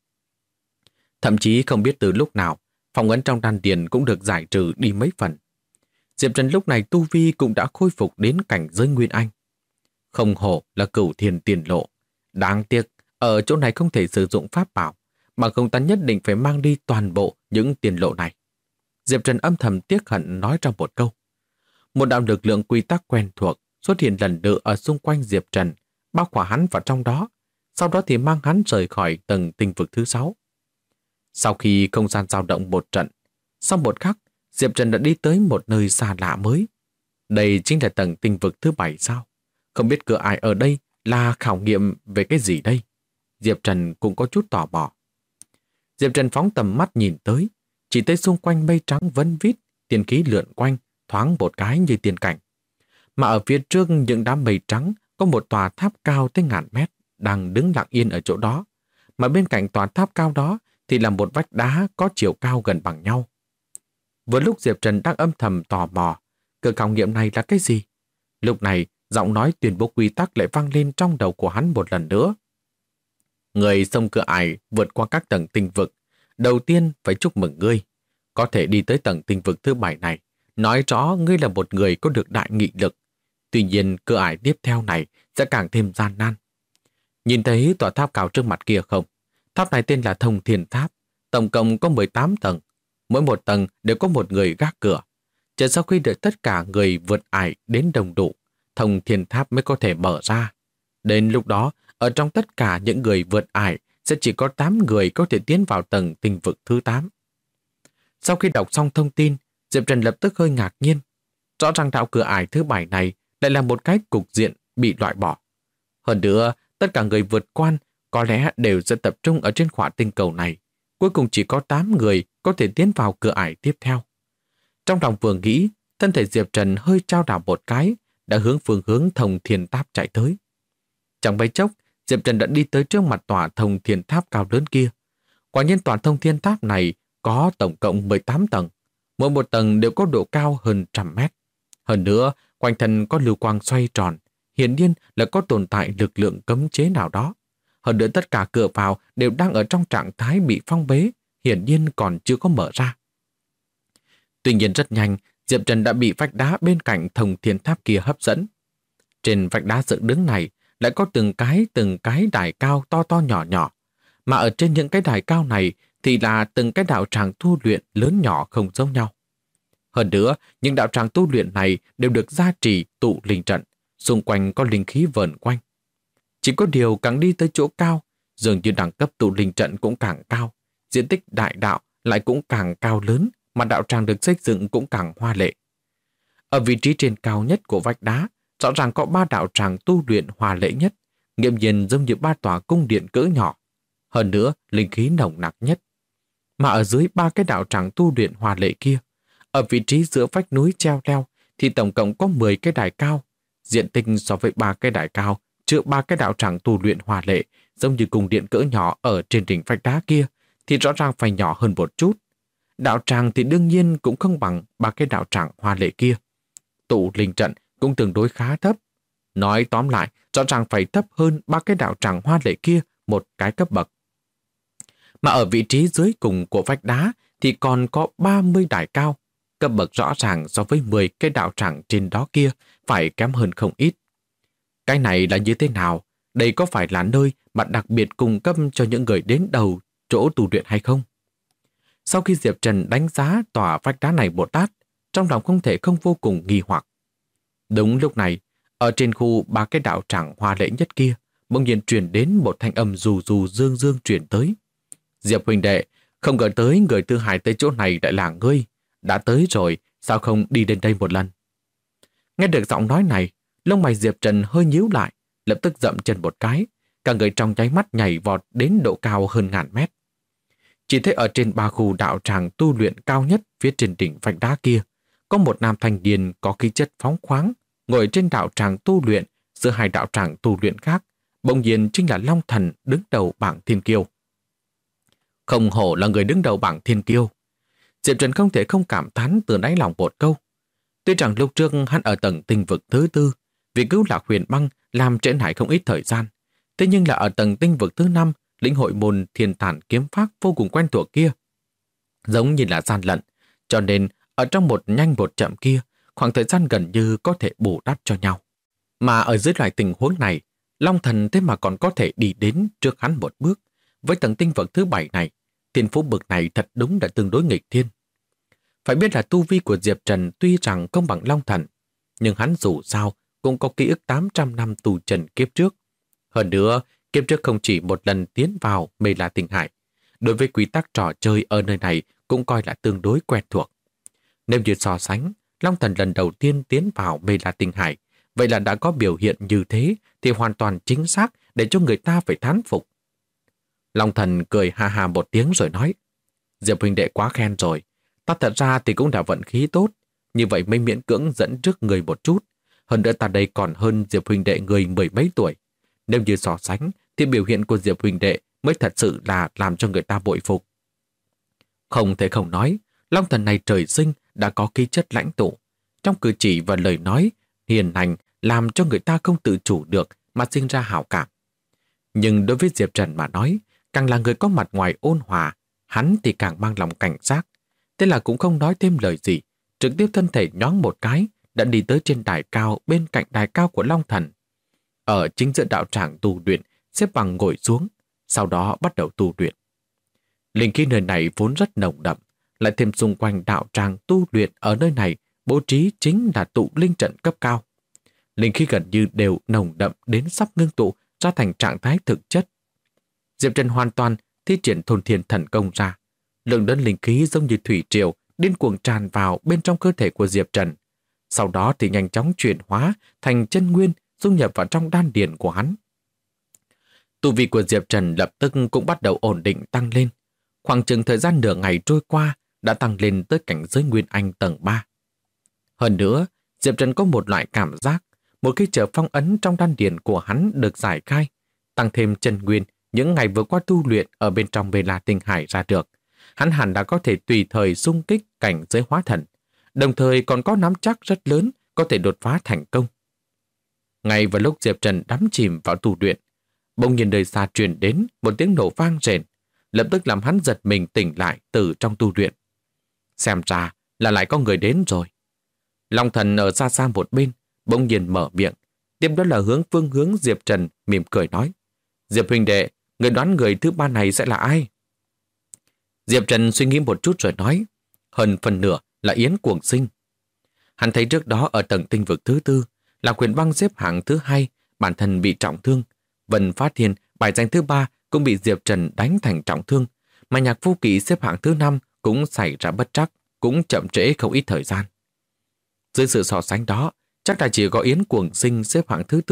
[SPEAKER 1] Thậm chí không biết từ lúc nào, phong ấn trong đan điền cũng được giải trừ đi mấy phần. Diệp Trần lúc này tu vi cũng đã khôi phục đến cảnh giới Nguyên Anh. Không hổ là Cửu Thiên Tiên Lộ. Đáng tiếc, ở chỗ này không thể sử dụng pháp bảo, mà không ta nhất định phải mang đi toàn bộ những tiền lộ này. Diệp Trần âm thầm tiếc hận nói ra một câu. Một đạo lực lượng quy tắc quen thuộc xuất hiện lần nữa ở xung quanh Diệp Trần, bao khỏa hắn vào trong đó, sau đó thì mang hắn rời khỏi tầng tinh vực thứ 6. Sau khi không gian dao động một trận, sau một khắc, Diệp Trần đã đi tới một nơi xa lạ mới. Đây chính là tầng tinh vực thứ 7 sao? Không biết cửa ai ở đây là khảo nghiệm về cái gì đây? Diệp Trần cũng có chút tò mò. Diệp Trần phóng tầm mắt nhìn tới, chỉ thấy xung quanh mây trắng vấn vít, tiên khí lượn quanh, thoáng một cái như tiên cảnh. Mà ở phía trước những đám mây trắng có một tòa tháp cao tới ngàn mét đang đứng lặng yên ở chỗ đó. Mà bên cạnh tòa tháp cao đó thì là một vách đá có chiều cao gần bằng nhau. Vừa lúc Diệp Trần đang âm thầm tò mò, cửa khảo nghiệm này là cái gì? Lúc này, giọng nói tuyên bố quy tắc lại vang lên trong đầu của hắn một lần nữa. Người xông cửa ải vượt qua các tầng tinh vực, đầu tiên phải chúc mừng ngươi. Có thể đi tới tầng tinh vực thứ 7 này, nói rõ ngươi là một người có được đại nghị lực. Tuy nhiên, cửa ải tiếp theo này sẽ càng thêm gian nan. Nhìn thấy tòa tháp cao trước mặt kia không? Tháp này tên là Thông Thiên Tháp, tổng cộng có 18 tầng. Mỗi một tầng đều có một người gác cửa. Chờ sau khi đợi tất cả người vượt ải đến đồng đủ, Thông Thiên Tháp mới có thể mở ra. Đến lúc đó, ở trong tất cả những người vượt ải sẽ chỉ có 8 người có thể tiến vào tầng tinh vực thứ 8. Sau khi đọc xong thông tin, Diệp Trần lập tức hơi ngạc nhiên. Rõ ràng đạo cửa ải thứ 7 này lại là một cái cục diện bị loại bỏ. Hơn nữa, tất cả người vượt quan có lẽ đều sẽ tập trung ở trên khỏa tinh cầu này. Cuối cùng chỉ có 8 người có thể tiến vào cửa ải tiếp theo. Trong lòng vừa nghĩ, thân thể Diệp Trần hơi trao đảo một cái, đã hướng phương hướng Thông Thiên Tháp chạy tới. Trong mấy chốc, Diệp Trần đã đi tới trước mặt tòa Thông Thiên Tháp cao lớn kia. Quả nhiên tòa Thông Thiên Tháp này có tổng cộng 18 tầng. Mỗi một tầng đều có độ cao hơn 100 mét. Hơn nữa, quanh thân có lưu quang xoay tròn, hiển nhiên là có tồn tại lực lượng cấm chế nào đó. Hơn nữa tất cả cửa vào đều đang ở trong trạng thái bị phong bế, hiển nhiên còn chưa có mở ra. Tuy nhiên rất nhanh, Diệp Trần đã bị vách đá bên cạnh Thông Thiên Tháp kia hấp dẫn. Trên vách đá dựng đứng này lại có từng cái đài cao to to nhỏ nhỏ, mà ở trên những cái đài cao này thì là từng cái đạo tràng tu luyện lớn nhỏ không giống nhau. Hơn nữa, những đạo tràng tu luyện này đều được gia trì tụ linh trận, xung quanh có linh khí vờn quanh. Chỉ có điều càng đi tới chỗ cao, dường như đẳng cấp tụ linh trận cũng càng cao, diện tích đại đạo lại cũng càng cao lớn, mà đạo tràng được xây dựng cũng càng hoa lệ. Ở vị trí trên cao nhất của vách đá, rõ ràng có 3 đạo tràng tu luyện hoa lệ nhất, nghiễm nhiên giống như ba tòa cung điện cỡ nhỏ. Hơn nữa, linh khí nồng nặc nhất. Mà ở dưới ba cái đạo tràng tu luyện hoa lệ kia, ở vị trí giữa vách núi treo leo, thì tổng cộng có 10 cái đài cao. Diện tích so với ba cái đài cao, chứa ba cái đạo tràng tu luyện hoa lệ, giống như cung điện cỡ nhỏ ở trên đỉnh vách đá kia, thì rõ ràng phải nhỏ hơn một chút. Đạo tràng thì đương nhiên cũng không bằng ba cái đạo tràng hoa lệ kia. Tụ linh trận cũng tương đối khá thấp. Nói tóm lại, rõ ràng phải thấp hơn ba cái đạo tràng hoa lệ kia một cái cấp bậc. Mà ở vị trí dưới cùng của vách đá thì còn có 30 đài cao. Cấp bậc rõ ràng so với 10 cái đạo tràng trên đó kia phải kém hơn không ít. Cái này là như thế nào? Đây có phải là nơi mà đặc biệt cung cấp cho những người đến đầu chỗ tu luyện hay không? Sau khi Diệp Trần đánh giá tòa vách đá này một lát, trong lòng không thể không vô cùng nghi hoặc. Đúng lúc này, ở trên khu ba cái đạo tràng hoa lệ nhất kia, bỗng nhiên truyền đến một thanh âm rù rù dương dương truyền tới. Diệp huynh đệ, không ngờ tới người thứ hai tới chỗ này lại là ngươi. Đã tới rồi, sao không đi đến đây một lần? Nghe được giọng nói này, lông mày Diệp Trần hơi nhíu lại, lập tức dậm chân một cái, cả người trong nháy mắt nhảy vọt đến độ cao hơn ngàn mét. Chỉ thấy ở trên ba khu đạo tràng tu luyện cao nhất phía trên đỉnh vách đá kia, có một nam thanh niên có khí chất phóng khoáng, ngồi trên đạo tràng tu luyện giữa hai đạo tràng tu luyện khác, bỗng nhiên chính là Long Thần đứng đầu bảng thiên kiêu. Không hổ là người đứng đầu bảng thiên kiêu. Diệp Trần không thể không cảm thán từ đáy lòng một câu. Tuy rằng lúc trước hắn ở tầng tinh vực thứ tư, vì cứu Lạc Huyền Băng làm trễ nải không ít thời gian, thế nhưng là ở tầng tinh vực thứ 5, lĩnh hội môn thiên tản kiếm pháp vô cùng quen thuộc kia, giống như là gian lận, cho nên ở trong một nhanh một chậm kia, khoảng thời gian gần như có thể bù đắp cho nhau. Mà ở dưới loại tình huống này, Long Thần thế mà còn có thể đi đến trước hắn một bước. Với tầng tinh vực thứ 7 này, thiên phú bực này thật đúng là tương đối nghịch thiên. Phải biết là tu vi của Diệp Trần tuy rằng không bằng Long Thần, nhưng hắn dù sao cũng có ký ức 800 năm tu trần kiếp trước. Hơn nữa, kiếp trước không chỉ một lần tiến vào Mê La Tinh Hải, đối với quy tắc trò chơi ở nơi này cũng coi là tương đối quen thuộc. Nếu như so sánh, Long Thần lần đầu tiên tiến vào Mê La Tinh Hải, vậy là đã có biểu hiện như thế thì hoàn toàn chính xác để cho người ta phải thán phục. Long Thần cười ha ha một tiếng rồi nói, Diệp huynh đệ quá khen rồi, ta thật ra thì cũng đã vận khí tốt, như vậy mới miễn cưỡng dẫn trước người một chút. Hơn nữa ta đây còn hơn Diệp huynh đệ người 10 mấy tuổi. Nếu như so sánh thì biểu hiện của Diệp huynh đệ mới thật sự là làm cho người ta bội phục. Không thể không nói, Long Thần này trời sinh đã có khí chất lãnh tụ. Trong cử chỉ và lời nói, hiền lành làm cho người ta không tự chủ được mà sinh ra hảo cảm. Nhưng đối với Diệp Trần mà nói, càng là người có mặt ngoài ôn hòa, hắn thì càng mang lòng cảnh giác. Thế là cũng không nói thêm lời gì, trực tiếp thân thể nhoáng một cái, đã đi tới trên đài cao bên cạnh đài cao của Long Thần. Ở chính giữa đạo tràng tu luyện, xếp bằng ngồi xuống, sau đó bắt đầu tu luyện. Linh khí nơi này vốn rất nồng đậm, lại thêm xung quanh đạo tràng tu luyện ở nơi này bố trí chính là tụ linh trận cấp cao. Linh khí gần như đều nồng đậm đến sắp ngưng tụ ra thành trạng thái thực chất. Diệp Trần hoàn toàn thi triển thôn thiên thần công ra. Lượng lớn linh khí giống như thủy triều điên cuồng tràn vào bên trong cơ thể của Diệp Trần. Sau đó thì nhanh chóng chuyển hóa thành chân nguyên dung nhập vào trong đan điền của hắn. Tu vi của Diệp Trần lập tức cũng bắt đầu ổn định tăng lên. Khoảng chừng thời gian nửa ngày trôi qua đã tăng lên tới cảnh giới Nguyên Anh tầng 3. Hơn nữa, Diệp Trần có một loại cảm giác, một khi trở phong ấn trong đan điền của hắn được giải khai, tăng thêm chân nguyên những ngày vừa qua tu luyện ở bên trong Mê La Tinh Hải ra được, hắn hẳn đã có thể tùy thời xung kích cảnh giới hóa thần, đồng thời còn có nắm chắc rất lớn có thể đột phá thành công. Ngay vào lúc Diệp Trần đắm chìm vào tu luyện, bỗng nhiên đời xa truyền đến một tiếng nổ vang rền, lập tức làm hắn giật mình tỉnh lại từ trong tu luyện. Xem ra là lại có người đến rồi. Long Thần ở xa xa một bên, bỗng nhiên mở miệng, tiếp đó là phương hướng Diệp Trần mỉm cười nói, Diệp huynh đệ, người đoán người thứ ba này sẽ là ai? Diệp Trần suy nghĩ một chút rồi nói, hơn phần nửa là Yến Cuồng Sinh. Hắn thấy trước đó ở tầng tinh vực thứ tư, Lạc Huyền Băng xếp hạng thứ 2, bản thân bị trọng thương. Vân Phát Thiên, bài danh thứ 3 cũng bị Diệp Trần đánh thành trọng thương, mà Nhạc Vô Kỵ xếp hạng thứ 5 cũng xảy ra bất trắc, cũng chậm trễ không ít thời gian. Dưới sự so sánh đó, chắc là chỉ có Yến Cuồng Sinh xếp hạng thứ 4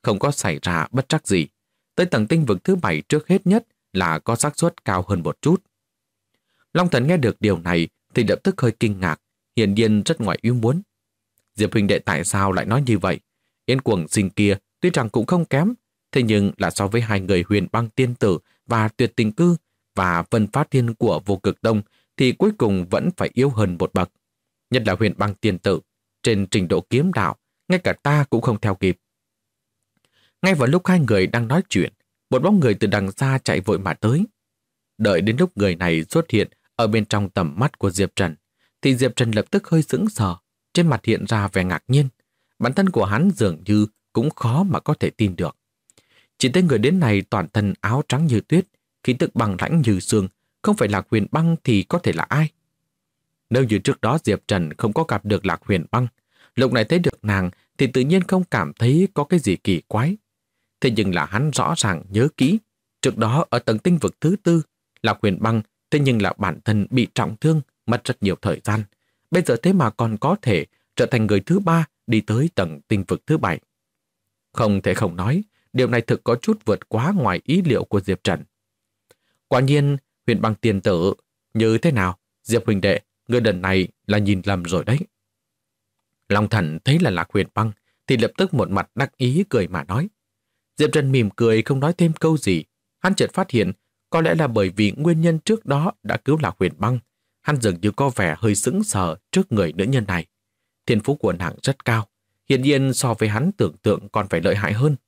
[SPEAKER 1] không có xảy ra bất trắc gì. Tới tầng tinh vực thứ 7 trước hết nhất là có xác suất cao hơn một chút. Long Thần nghe được điều này thì lập tức hơi kinh ngạc, hiển nhiên rất ngoài ý muốn. Diệp huynh đệ tại sao lại nói như vậy? Yến Cuồng Sinh kia tuy rằng cũng không kém, thế nhưng là so với hai người Huyền Băng Tiên Tử và Tuyệt Tình Cư và Vân Phát Thiên của Vô Cực Tông thì cuối cùng vẫn phải yếu hơn một bậc. Nhất là Huyền Băng Tiên Tử, trên trình độ kiếm đạo, ngay cả ta cũng không theo kịp. Ngay vào lúc hai người đang nói chuyện, một bóng người từ đằng xa chạy vội mà tới. Đợi đến lúc người này xuất hiện ở bên trong tầm mắt của Diệp Trần, thì Diệp Trần lập tức hơi sững sờ, trên mặt hiện ra vẻ ngạc nhiên. Bản thân của hắn dường như cũng khó mà có thể tin được. Chỉ thấy người đến này toàn thân áo trắng như tuyết, khí tức băng lãnh như sương, không phải Lạc Huyền Băng thì có thể là ai? Nếu như trước đó Diệp Trần không có gặp được Lạc Huyền Băng, lúc này thấy được nàng thì tự nhiên không cảm thấy có cái gì kỳ quái. Thế nhưng là hắn rõ ràng nhớ kỹ, trước đó ở tầng tinh vực thứ 4, Lạc Huyền Băng thế nhưng là bản thân bị trọng thương, mất rất nhiều thời gian. Bây giờ thế mà còn có thể trở thành người thứ 3 đi tới tầng tinh vực thứ 7. Không thể không nói, điều này thực có chút vượt quá ngoài ý liệu của Diệp Trần. Quả nhiên, Huyền Băng Tiên Tử, như thế nào? Diệp huynh đệ, người lần này là nhìn lầm rồi đấy. Long Thần thấy là Lạc Huyền Băng thì lập tức một mặt đắc ý cười mà nói. Diệp Trần mỉm cười không nói thêm câu gì. Hắn chợt phát hiện có lẽ là bởi vì nguyên nhân trước đó đã cứu Lạc Huyền Băng. Hắn dường như có vẻ hơi sững sờ trước người nữ nhân này. Thiên phú của nàng rất cao, hiển nhiên so với hắn tưởng tượng còn phải lợi hại hơn.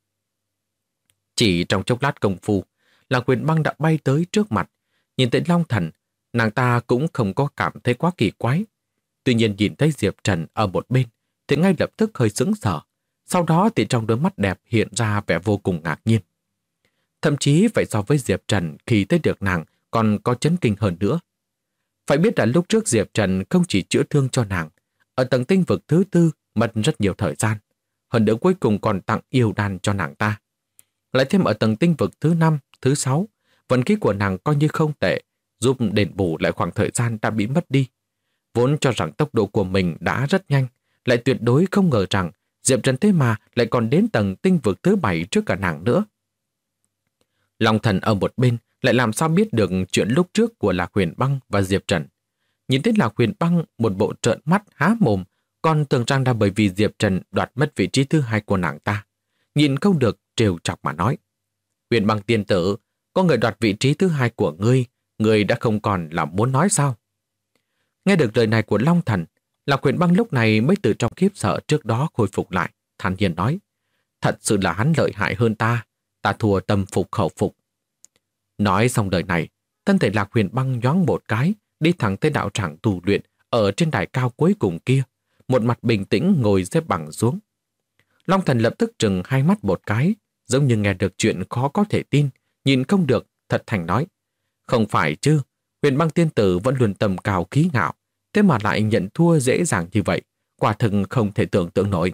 [SPEAKER 1] Chỉ trong chốc lát công phu, Lạc Huyền Băng đã bay tới trước mặt. Nhìn thấy Long Thần, nàng ta cũng không có cảm thấy quá kỳ quái. Tuy nhiên nhìn thấy Diệp Trần ở một bên, thì ngay lập tức hơi sững sờ. Sau đó thì trong đôi mắt đẹp hiện ra vẻ vô cùng ngạc nhiên. Thậm chí vậy so với Diệp Trần khi thấy được nàng còn có chấn kinh hơn nữa. Phải biết là lúc trước Diệp Trần không chỉ chữa thương cho nàng, ở tầng tinh vực thứ 4 mất rất nhiều thời gian. Hơn nữa cuối cùng còn tặng yêu đan cho nàng ta. Lại thêm ở tầng tinh vực thứ 5, thứ 6, vận khí của nàng coi như không tệ, giúp đền bù lại khoảng thời gian đã bị mất đi. Vốn cho rằng tốc độ của mình đã rất nhanh, lại tuyệt đối không ngờ rằng Diệp Trần thế mà lại còn đến tầng tinh vực thứ 7 trước cả nàng nữa. Long Thần ở một bên lại làm sao biết được chuyện lúc trước của Lạc Huyền Băng và Diệp Trần. Nhìn thấy Lạc Huyền Băng một bộ trợn mắt há mồm, còn tưởng rằng là bởi vì Diệp Trần đoạt mất vị trí thứ 2 của nàng ta. Nhìn không được trêu chọc mà nói. Huyền Băng tiên tử, có người đoạt vị trí thứ 2 của ngươi đã không còn là muốn nói sao? Nghe được lời này của Long Thần, Lạc Huyền Băng lúc này mới từ trong khiếp sợ trước đó khôi phục lại, thản nhiên nói. Thật sự là hắn lợi hại hơn ta thua tâm phục khẩu phục. Nói xong lời này, thân thể Lạc Huyền Băng nhoáng một cái, đi thẳng tới đạo tràng tu luyện ở trên đài cao cuối cùng kia, một mặt bình tĩnh ngồi xếp bằng xuống. Long Thần lập tức trừng hai mắt một cái, giống như nghe được chuyện khó có thể tin, nhìn không được, thật thành nói. Không phải chứ, Huyền Băng tiên tử vẫn luôn tầm cao khí ngạo, thế mà lại nhận thua dễ dàng như vậy, quả thực không thể tưởng tượng nổi.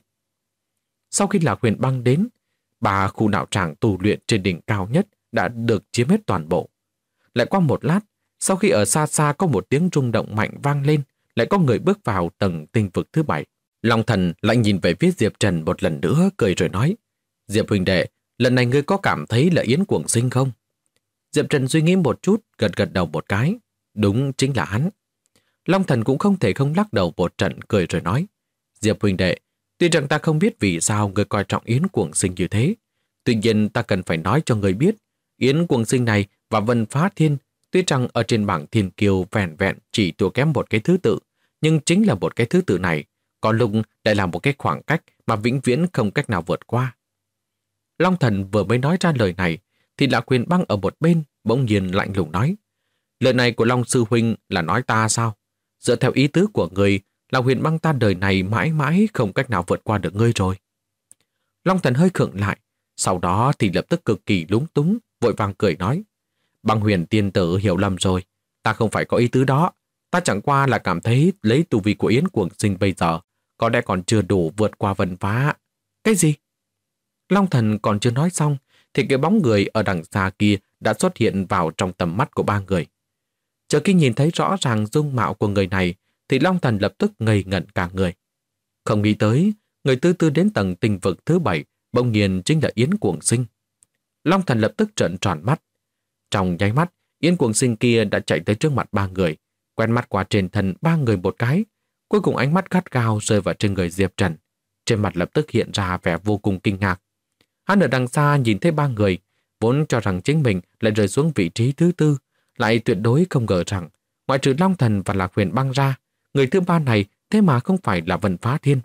[SPEAKER 1] Sau khi Lạc Huyền Băng đến, 3 khu đạo tràng tu luyện trên đỉnh cao nhất đã được chiếm hết toàn bộ. Lại qua một lát, sau khi ở xa xa có một tiếng rung động mạnh vang lên, lại có người bước vào tầng tinh vực thứ 7. Long Thần lại nhìn về phía Diệp Trần một lần nữa, cười rồi nói. Diệp huynh đệ, lần này ngươi có cảm thấy là Yến Cuồng Sinh không? Diệp Trần suy nghĩ một chút, gật gật đầu một cái. Đúng, chính là hắn. Long Thần cũng không thể không lắc đầu một trận, cười rồi nói. Diệp huynh đệ, tuy rằng ta không biết vì sao ngươi coi trọng Yến Cuồng Sinh như thế, tuy nhiên ta cần phải nói cho ngươi biết, Yến Cuồng Sinh này và Vân Phá Thiên tuy rằng ở trên bảng thiên kiêu vẹn vẹn chỉ thua kém một cái thứ tự, nhưng chính là một cái thứ tự này, có lúc lại là một cái khoảng cách mà vĩnh viễn không cách nào vượt qua. Long Thần vừa mới nói ra lời này, thì Lạc Huyền Băng ở một bên bỗng nhiên lạnh lùng nói. Lời này của Long Sư Huynh là nói ta sao? Dựa theo ý tứ của người, Lạc Huyền Băng ta đời này mãi mãi không cách nào vượt qua được ngươi rồi. Long Thần hơi khựng lại, sau đó thì lập tức cực kỳ lúng túng, vội vàng cười nói. Băng Huyền tiên tử hiểu lầm rồi, ta không phải có ý tứ đó. Ta chẳng qua là cảm thấy lấy tu vi của Yến Cuồng Sinh bây giờ, có lẽ còn chưa đủ vượt qua Vân Phá. Cái gì? Long Thần còn chưa nói xong, thì cái bóng người ở đằng xa kia đã xuất hiện vào trong tầm mắt của 3 người. Chờ khi nhìn thấy rõ ràng dung mạo của người này, thì Long Thần lập tức ngây ngẩn cả người. Không nghĩ tới, người thứ tư đến tầng tinh vực thứ 7 bỗng nhiên chính là Yến Cuồng Sinh. Long Thần lập tức trợn tròn mắt. Trong nháy mắt, Yến Cuồng Sinh kia đã chạy tới trước mặt ba người, quen mắt qua trên thân ba người một cái, cuối cùng ánh mắt gắt gao rơi vào trên người Diệp Trần. Trên mặt lập tức hiện ra vẻ vô cùng kinh ngạc. Hắn ở đằng xa nhìn thấy ba người, vốn cho rằng chính mình lại rơi xuống vị trí thứ tư, lại tuyệt đối không ngờ rằng, ngoại trừ Long Thần và Lạc Huyền Băng ra, người thứ ba này thế mà không phải là Vân Phá Thiên.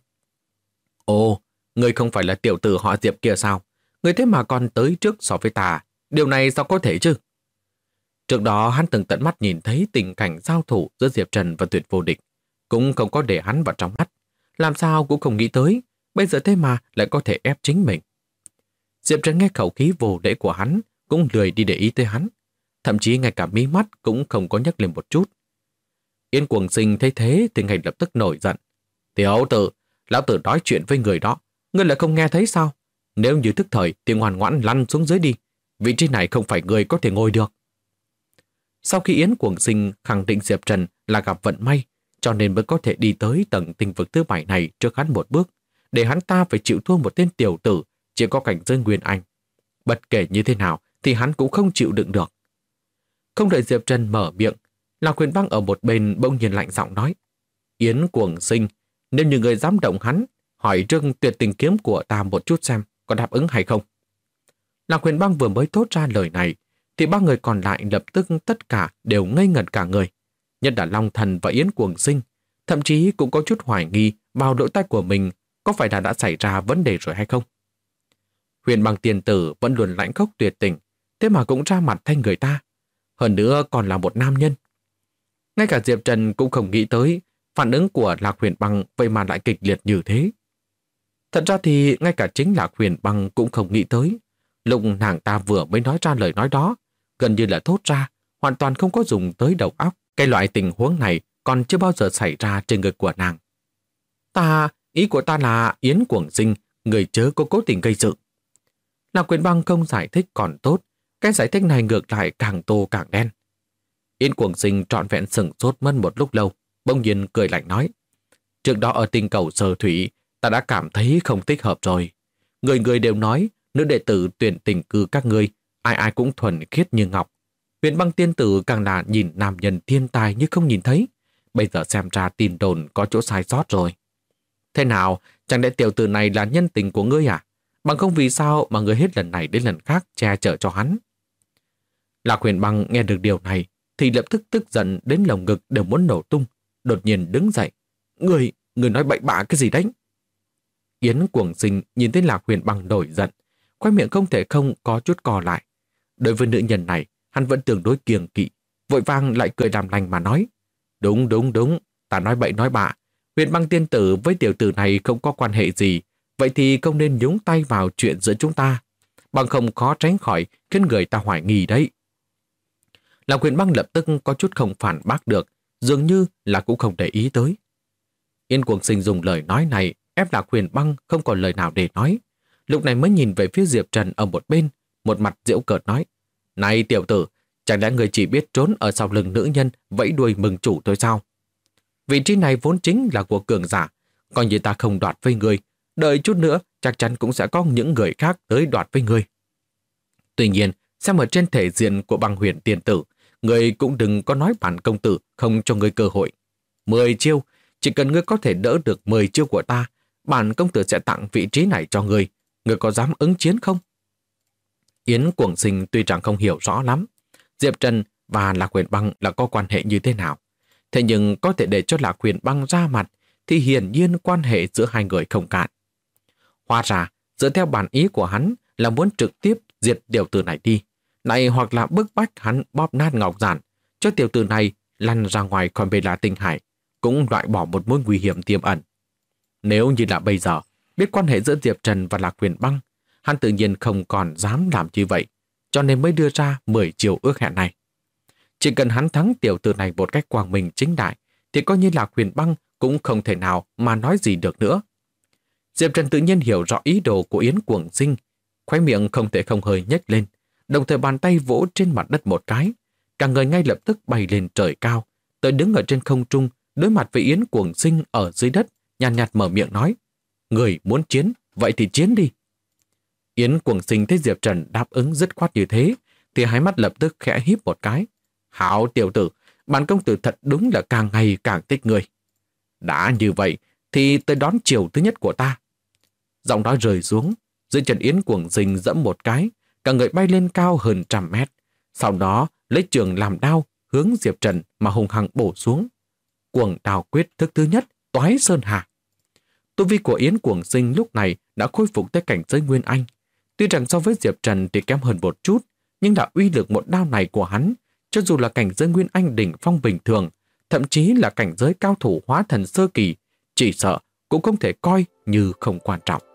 [SPEAKER 1] Ồ, người không phải là tiểu tử họ Diệp kia sao? Người thế mà còn tới trước so với ta, điều này sao có thể chứ? Trước đó hắn từng tận mắt nhìn thấy tình cảnh giao thủ giữa Diệp Trần và Tuyệt Vô Địch, cũng không có để hắn vào trong mắt. Làm sao cũng không nghĩ tới, bây giờ thế mà lại có thể ép chính mình. Diệp Trần nghe khẩu khí vô lễ của hắn, cũng lười đi để ý tới hắn. Thậm chí ngay cả mí mắt cũng không có nhấc lên một chút. Yến Cuồng Sinh thấy thế thì ngay lập tức nổi giận. Tiểu tử, lão tử nói chuyện với người đó, ngươi lại không nghe thấy sao? Nếu như thức thời thì ngoan ngoãn lăn xuống dưới đi. Vị trí này không phải người có thể ngồi được. Sau khi Yến Cuồng Sinh khẳng định Diệp Trần là gặp vận may, cho nên mới có thể đi tới tầng tinh vực thứ 7 này trước hắn một bước, để hắn ta phải chịu thua một tên tiểu tử chỉ có cảnh giới Nguyên Anh. Bất kể như thế nào thì hắn cũng không chịu đựng được. Không đợi Diệp Trần mở miệng, Lạc Huyền Băng ở một bên bỗng nhiên lạnh giọng nói: Yến Cuồng Sinh, nếu như người dám động hắn, hỏi trước Tuyệt Tình Kiếm của ta một chút xem có đáp ứng hay không. Lạc Huyền Băng vừa mới thốt ra lời này thì ba người còn lại lập tức tất cả đều ngây ngẩn cả người. Nhất là Long Thần và Yến Cuồng Sinh, thậm chí cũng có chút hoài nghi vào lỗ tai của mình có phải là đã xảy ra vấn đề rồi hay không. Huyền Băng tiền tử vẫn luôn lãnh khốc tuyệt tình, thế mà cũng ra mặt thay người ta. Hơn nữa còn là một nam nhân. Ngay cả Diệp Trần cũng không nghĩ tới phản ứng của Lạc Huyền Băng vậy mà lại kịch liệt như thế. Thật ra thì ngay cả chính Lạc Huyền Băng cũng không nghĩ tới. Lúc nàng ta vừa mới nói ra lời nói đó, gần như là thốt ra, hoàn toàn không có dùng tới đầu óc. Cái loại tình huống này còn chưa bao giờ xảy ra trên người của nàng. Ý của ta là Yến Cuồng Sinh, người chớ có cố tình gây sự. Lạc Huyền Băng không giải thích còn tốt, cái giải thích này ngược lại càng tô càng đen. Yến Cuồng Sinh trọn vẹn sửng sốt mất một lúc lâu, bỗng nhiên cười lạnh nói: Trước đó ở tinh cầu Sở Thủy, ta đã cảm thấy không thích hợp rồi. Người người đều nói, nữ đệ tử tuyển tình cư các ngươi, ai ai cũng thuần khiết như ngọc. Huyền Băng tiên tử càng là nhìn nam nhân thiên tài như không nhìn thấy. Bây giờ xem ra tin đồn có chỗ sai sót rồi. Thế nào, chẳng lẽ tiểu tử này là nhân tình của ngươi à? Bằng không vì sao mà ngươi hết lần này đến lần khác che chở cho hắn? Lạc Huyền Băng nghe được điều này thì lập tức tức giận đến lồng ngực đều muốn nổ tung, đột nhiên đứng dậy. Người nói bậy bạ cái gì đấy? Yến Cuồng Sinh nhìn thấy Lạc Huyền Băng nổi giận, khoe miệng không thể không có chút cò lại. Đối với nữ nhân này, hắn vẫn tương đối kiêng kỵ, vội vàng lại cười làm lành mà nói: Đúng, ta nói bậy nói bạ. Huyền Băng tiên tử với tiểu tử này không có quan hệ gì, vậy thì không nên nhúng tay vào chuyện giữa chúng ta, bằng không khó tránh khỏi khiến người ta hoài nghi đấy. Lạc Huyền Băng lập tức có chút không phản bác được, dường như là cũng không để ý tới. Yến Cuồng Sinh dùng lời nói này ép Lạc Huyền Băng không còn lời nào để nói, lúc này mới nhìn về phía Diệp Trần ở một bên, một mặt giễu cợt nói: Này tiểu tử, chẳng lẽ người chỉ biết trốn ở sau lưng nữ nhân vẫy đuôi mừng chủ thôi sao? Vị trí này vốn chính là của cường giả, coi như ta không đoạt với người, đợi chút nữa chắc chắn cũng sẽ có những người khác tới đoạt với người. Tuy nhiên, xem ở trên thể diện của Băng Huyền tiền tử, người cũng đừng có nói bản công tử không cho người cơ hội. 10 chiêu, chỉ cần ngươi có thể đỡ được 10 chiêu của ta, bản công tử sẽ tặng vị trí này cho ngươi. Ngươi có dám ứng chiến không? Yến Cuồng Sinh tuy rằng không hiểu rõ lắm Diệp Trần và Lạc Huyền Băng là có quan hệ như thế nào, thế nhưng có thể để cho Lạc Huyền Băng ra mặt thì hiển nhiên quan hệ giữa hai người không cạn. Hóa ra, dựa theo bản ý của hắn là muốn trực tiếp diệt tiểu tử này đi, này hoặc là bức bách hắn bóp nát ngọc giản, cho tiểu tử này lăn ra ngoài khỏi Bê La Tinh Hải, cũng loại bỏ một mối nguy hiểm tiềm ẩn. Nếu như là bây giờ, biết quan hệ giữa Diệp Trần và Lạc Huyền Băng, hắn tự nhiên không còn dám làm như vậy, cho nên mới đưa ra 10 chiều ước hẹn này. Chỉ cần hắn thắng tiểu tử này một cách quang minh chính đại, thì coi như Lạc Huyền Băng cũng không thể nào mà nói gì được nữa. Diệp Trần tự nhiên hiểu rõ ý đồ của Yến Cuồng Sinh, khóe miệng không thể không hơi nhếch lên, đồng thời bàn tay vỗ trên mặt đất một cái, cả người ngay lập tức bay lên trời cao, tới đứng ở trên không trung, đối mặt với Yến Cuồng Sinh ở dưới đất, nhàn nhạt mở miệng nói: Người muốn chiến, vậy thì chiến đi. Yến Cuồng Sinh thấy Diệp Trần đáp ứng dứt khoát như thế, thì hai mắt lập tức khẽ híp một cái. Hảo tiểu tử, bản công tử thật đúng là càng ngày càng thích người. Đã như vậy, thì tới đón chiều thứ nhất của ta. Giọng nói rơi xuống, dưới chân Yến Cuồng Sinh dẫm một cái, cả người bay lên cao hơn 100 mét. Sau đó lấy trường làm đao, hướng Diệp Trần mà hùng hăng bổ xuống. Cuồng đao quyết thức thứ nhất, Toái Sơn Hà. Tu vi của Yến Cuồng Sinh lúc này đã khôi phục tới cảnh giới Nguyên Anh. Tuy rằng so với Diệp Trần thì kém hơn một chút, nhưng đã uy lực một đao này của hắn, cho dù là cảnh giới Nguyên Anh đỉnh phong bình thường, thậm chí là cảnh giới cao thủ hóa thần sơ kỳ, chỉ sợ cũng không thể coi như không quan trọng.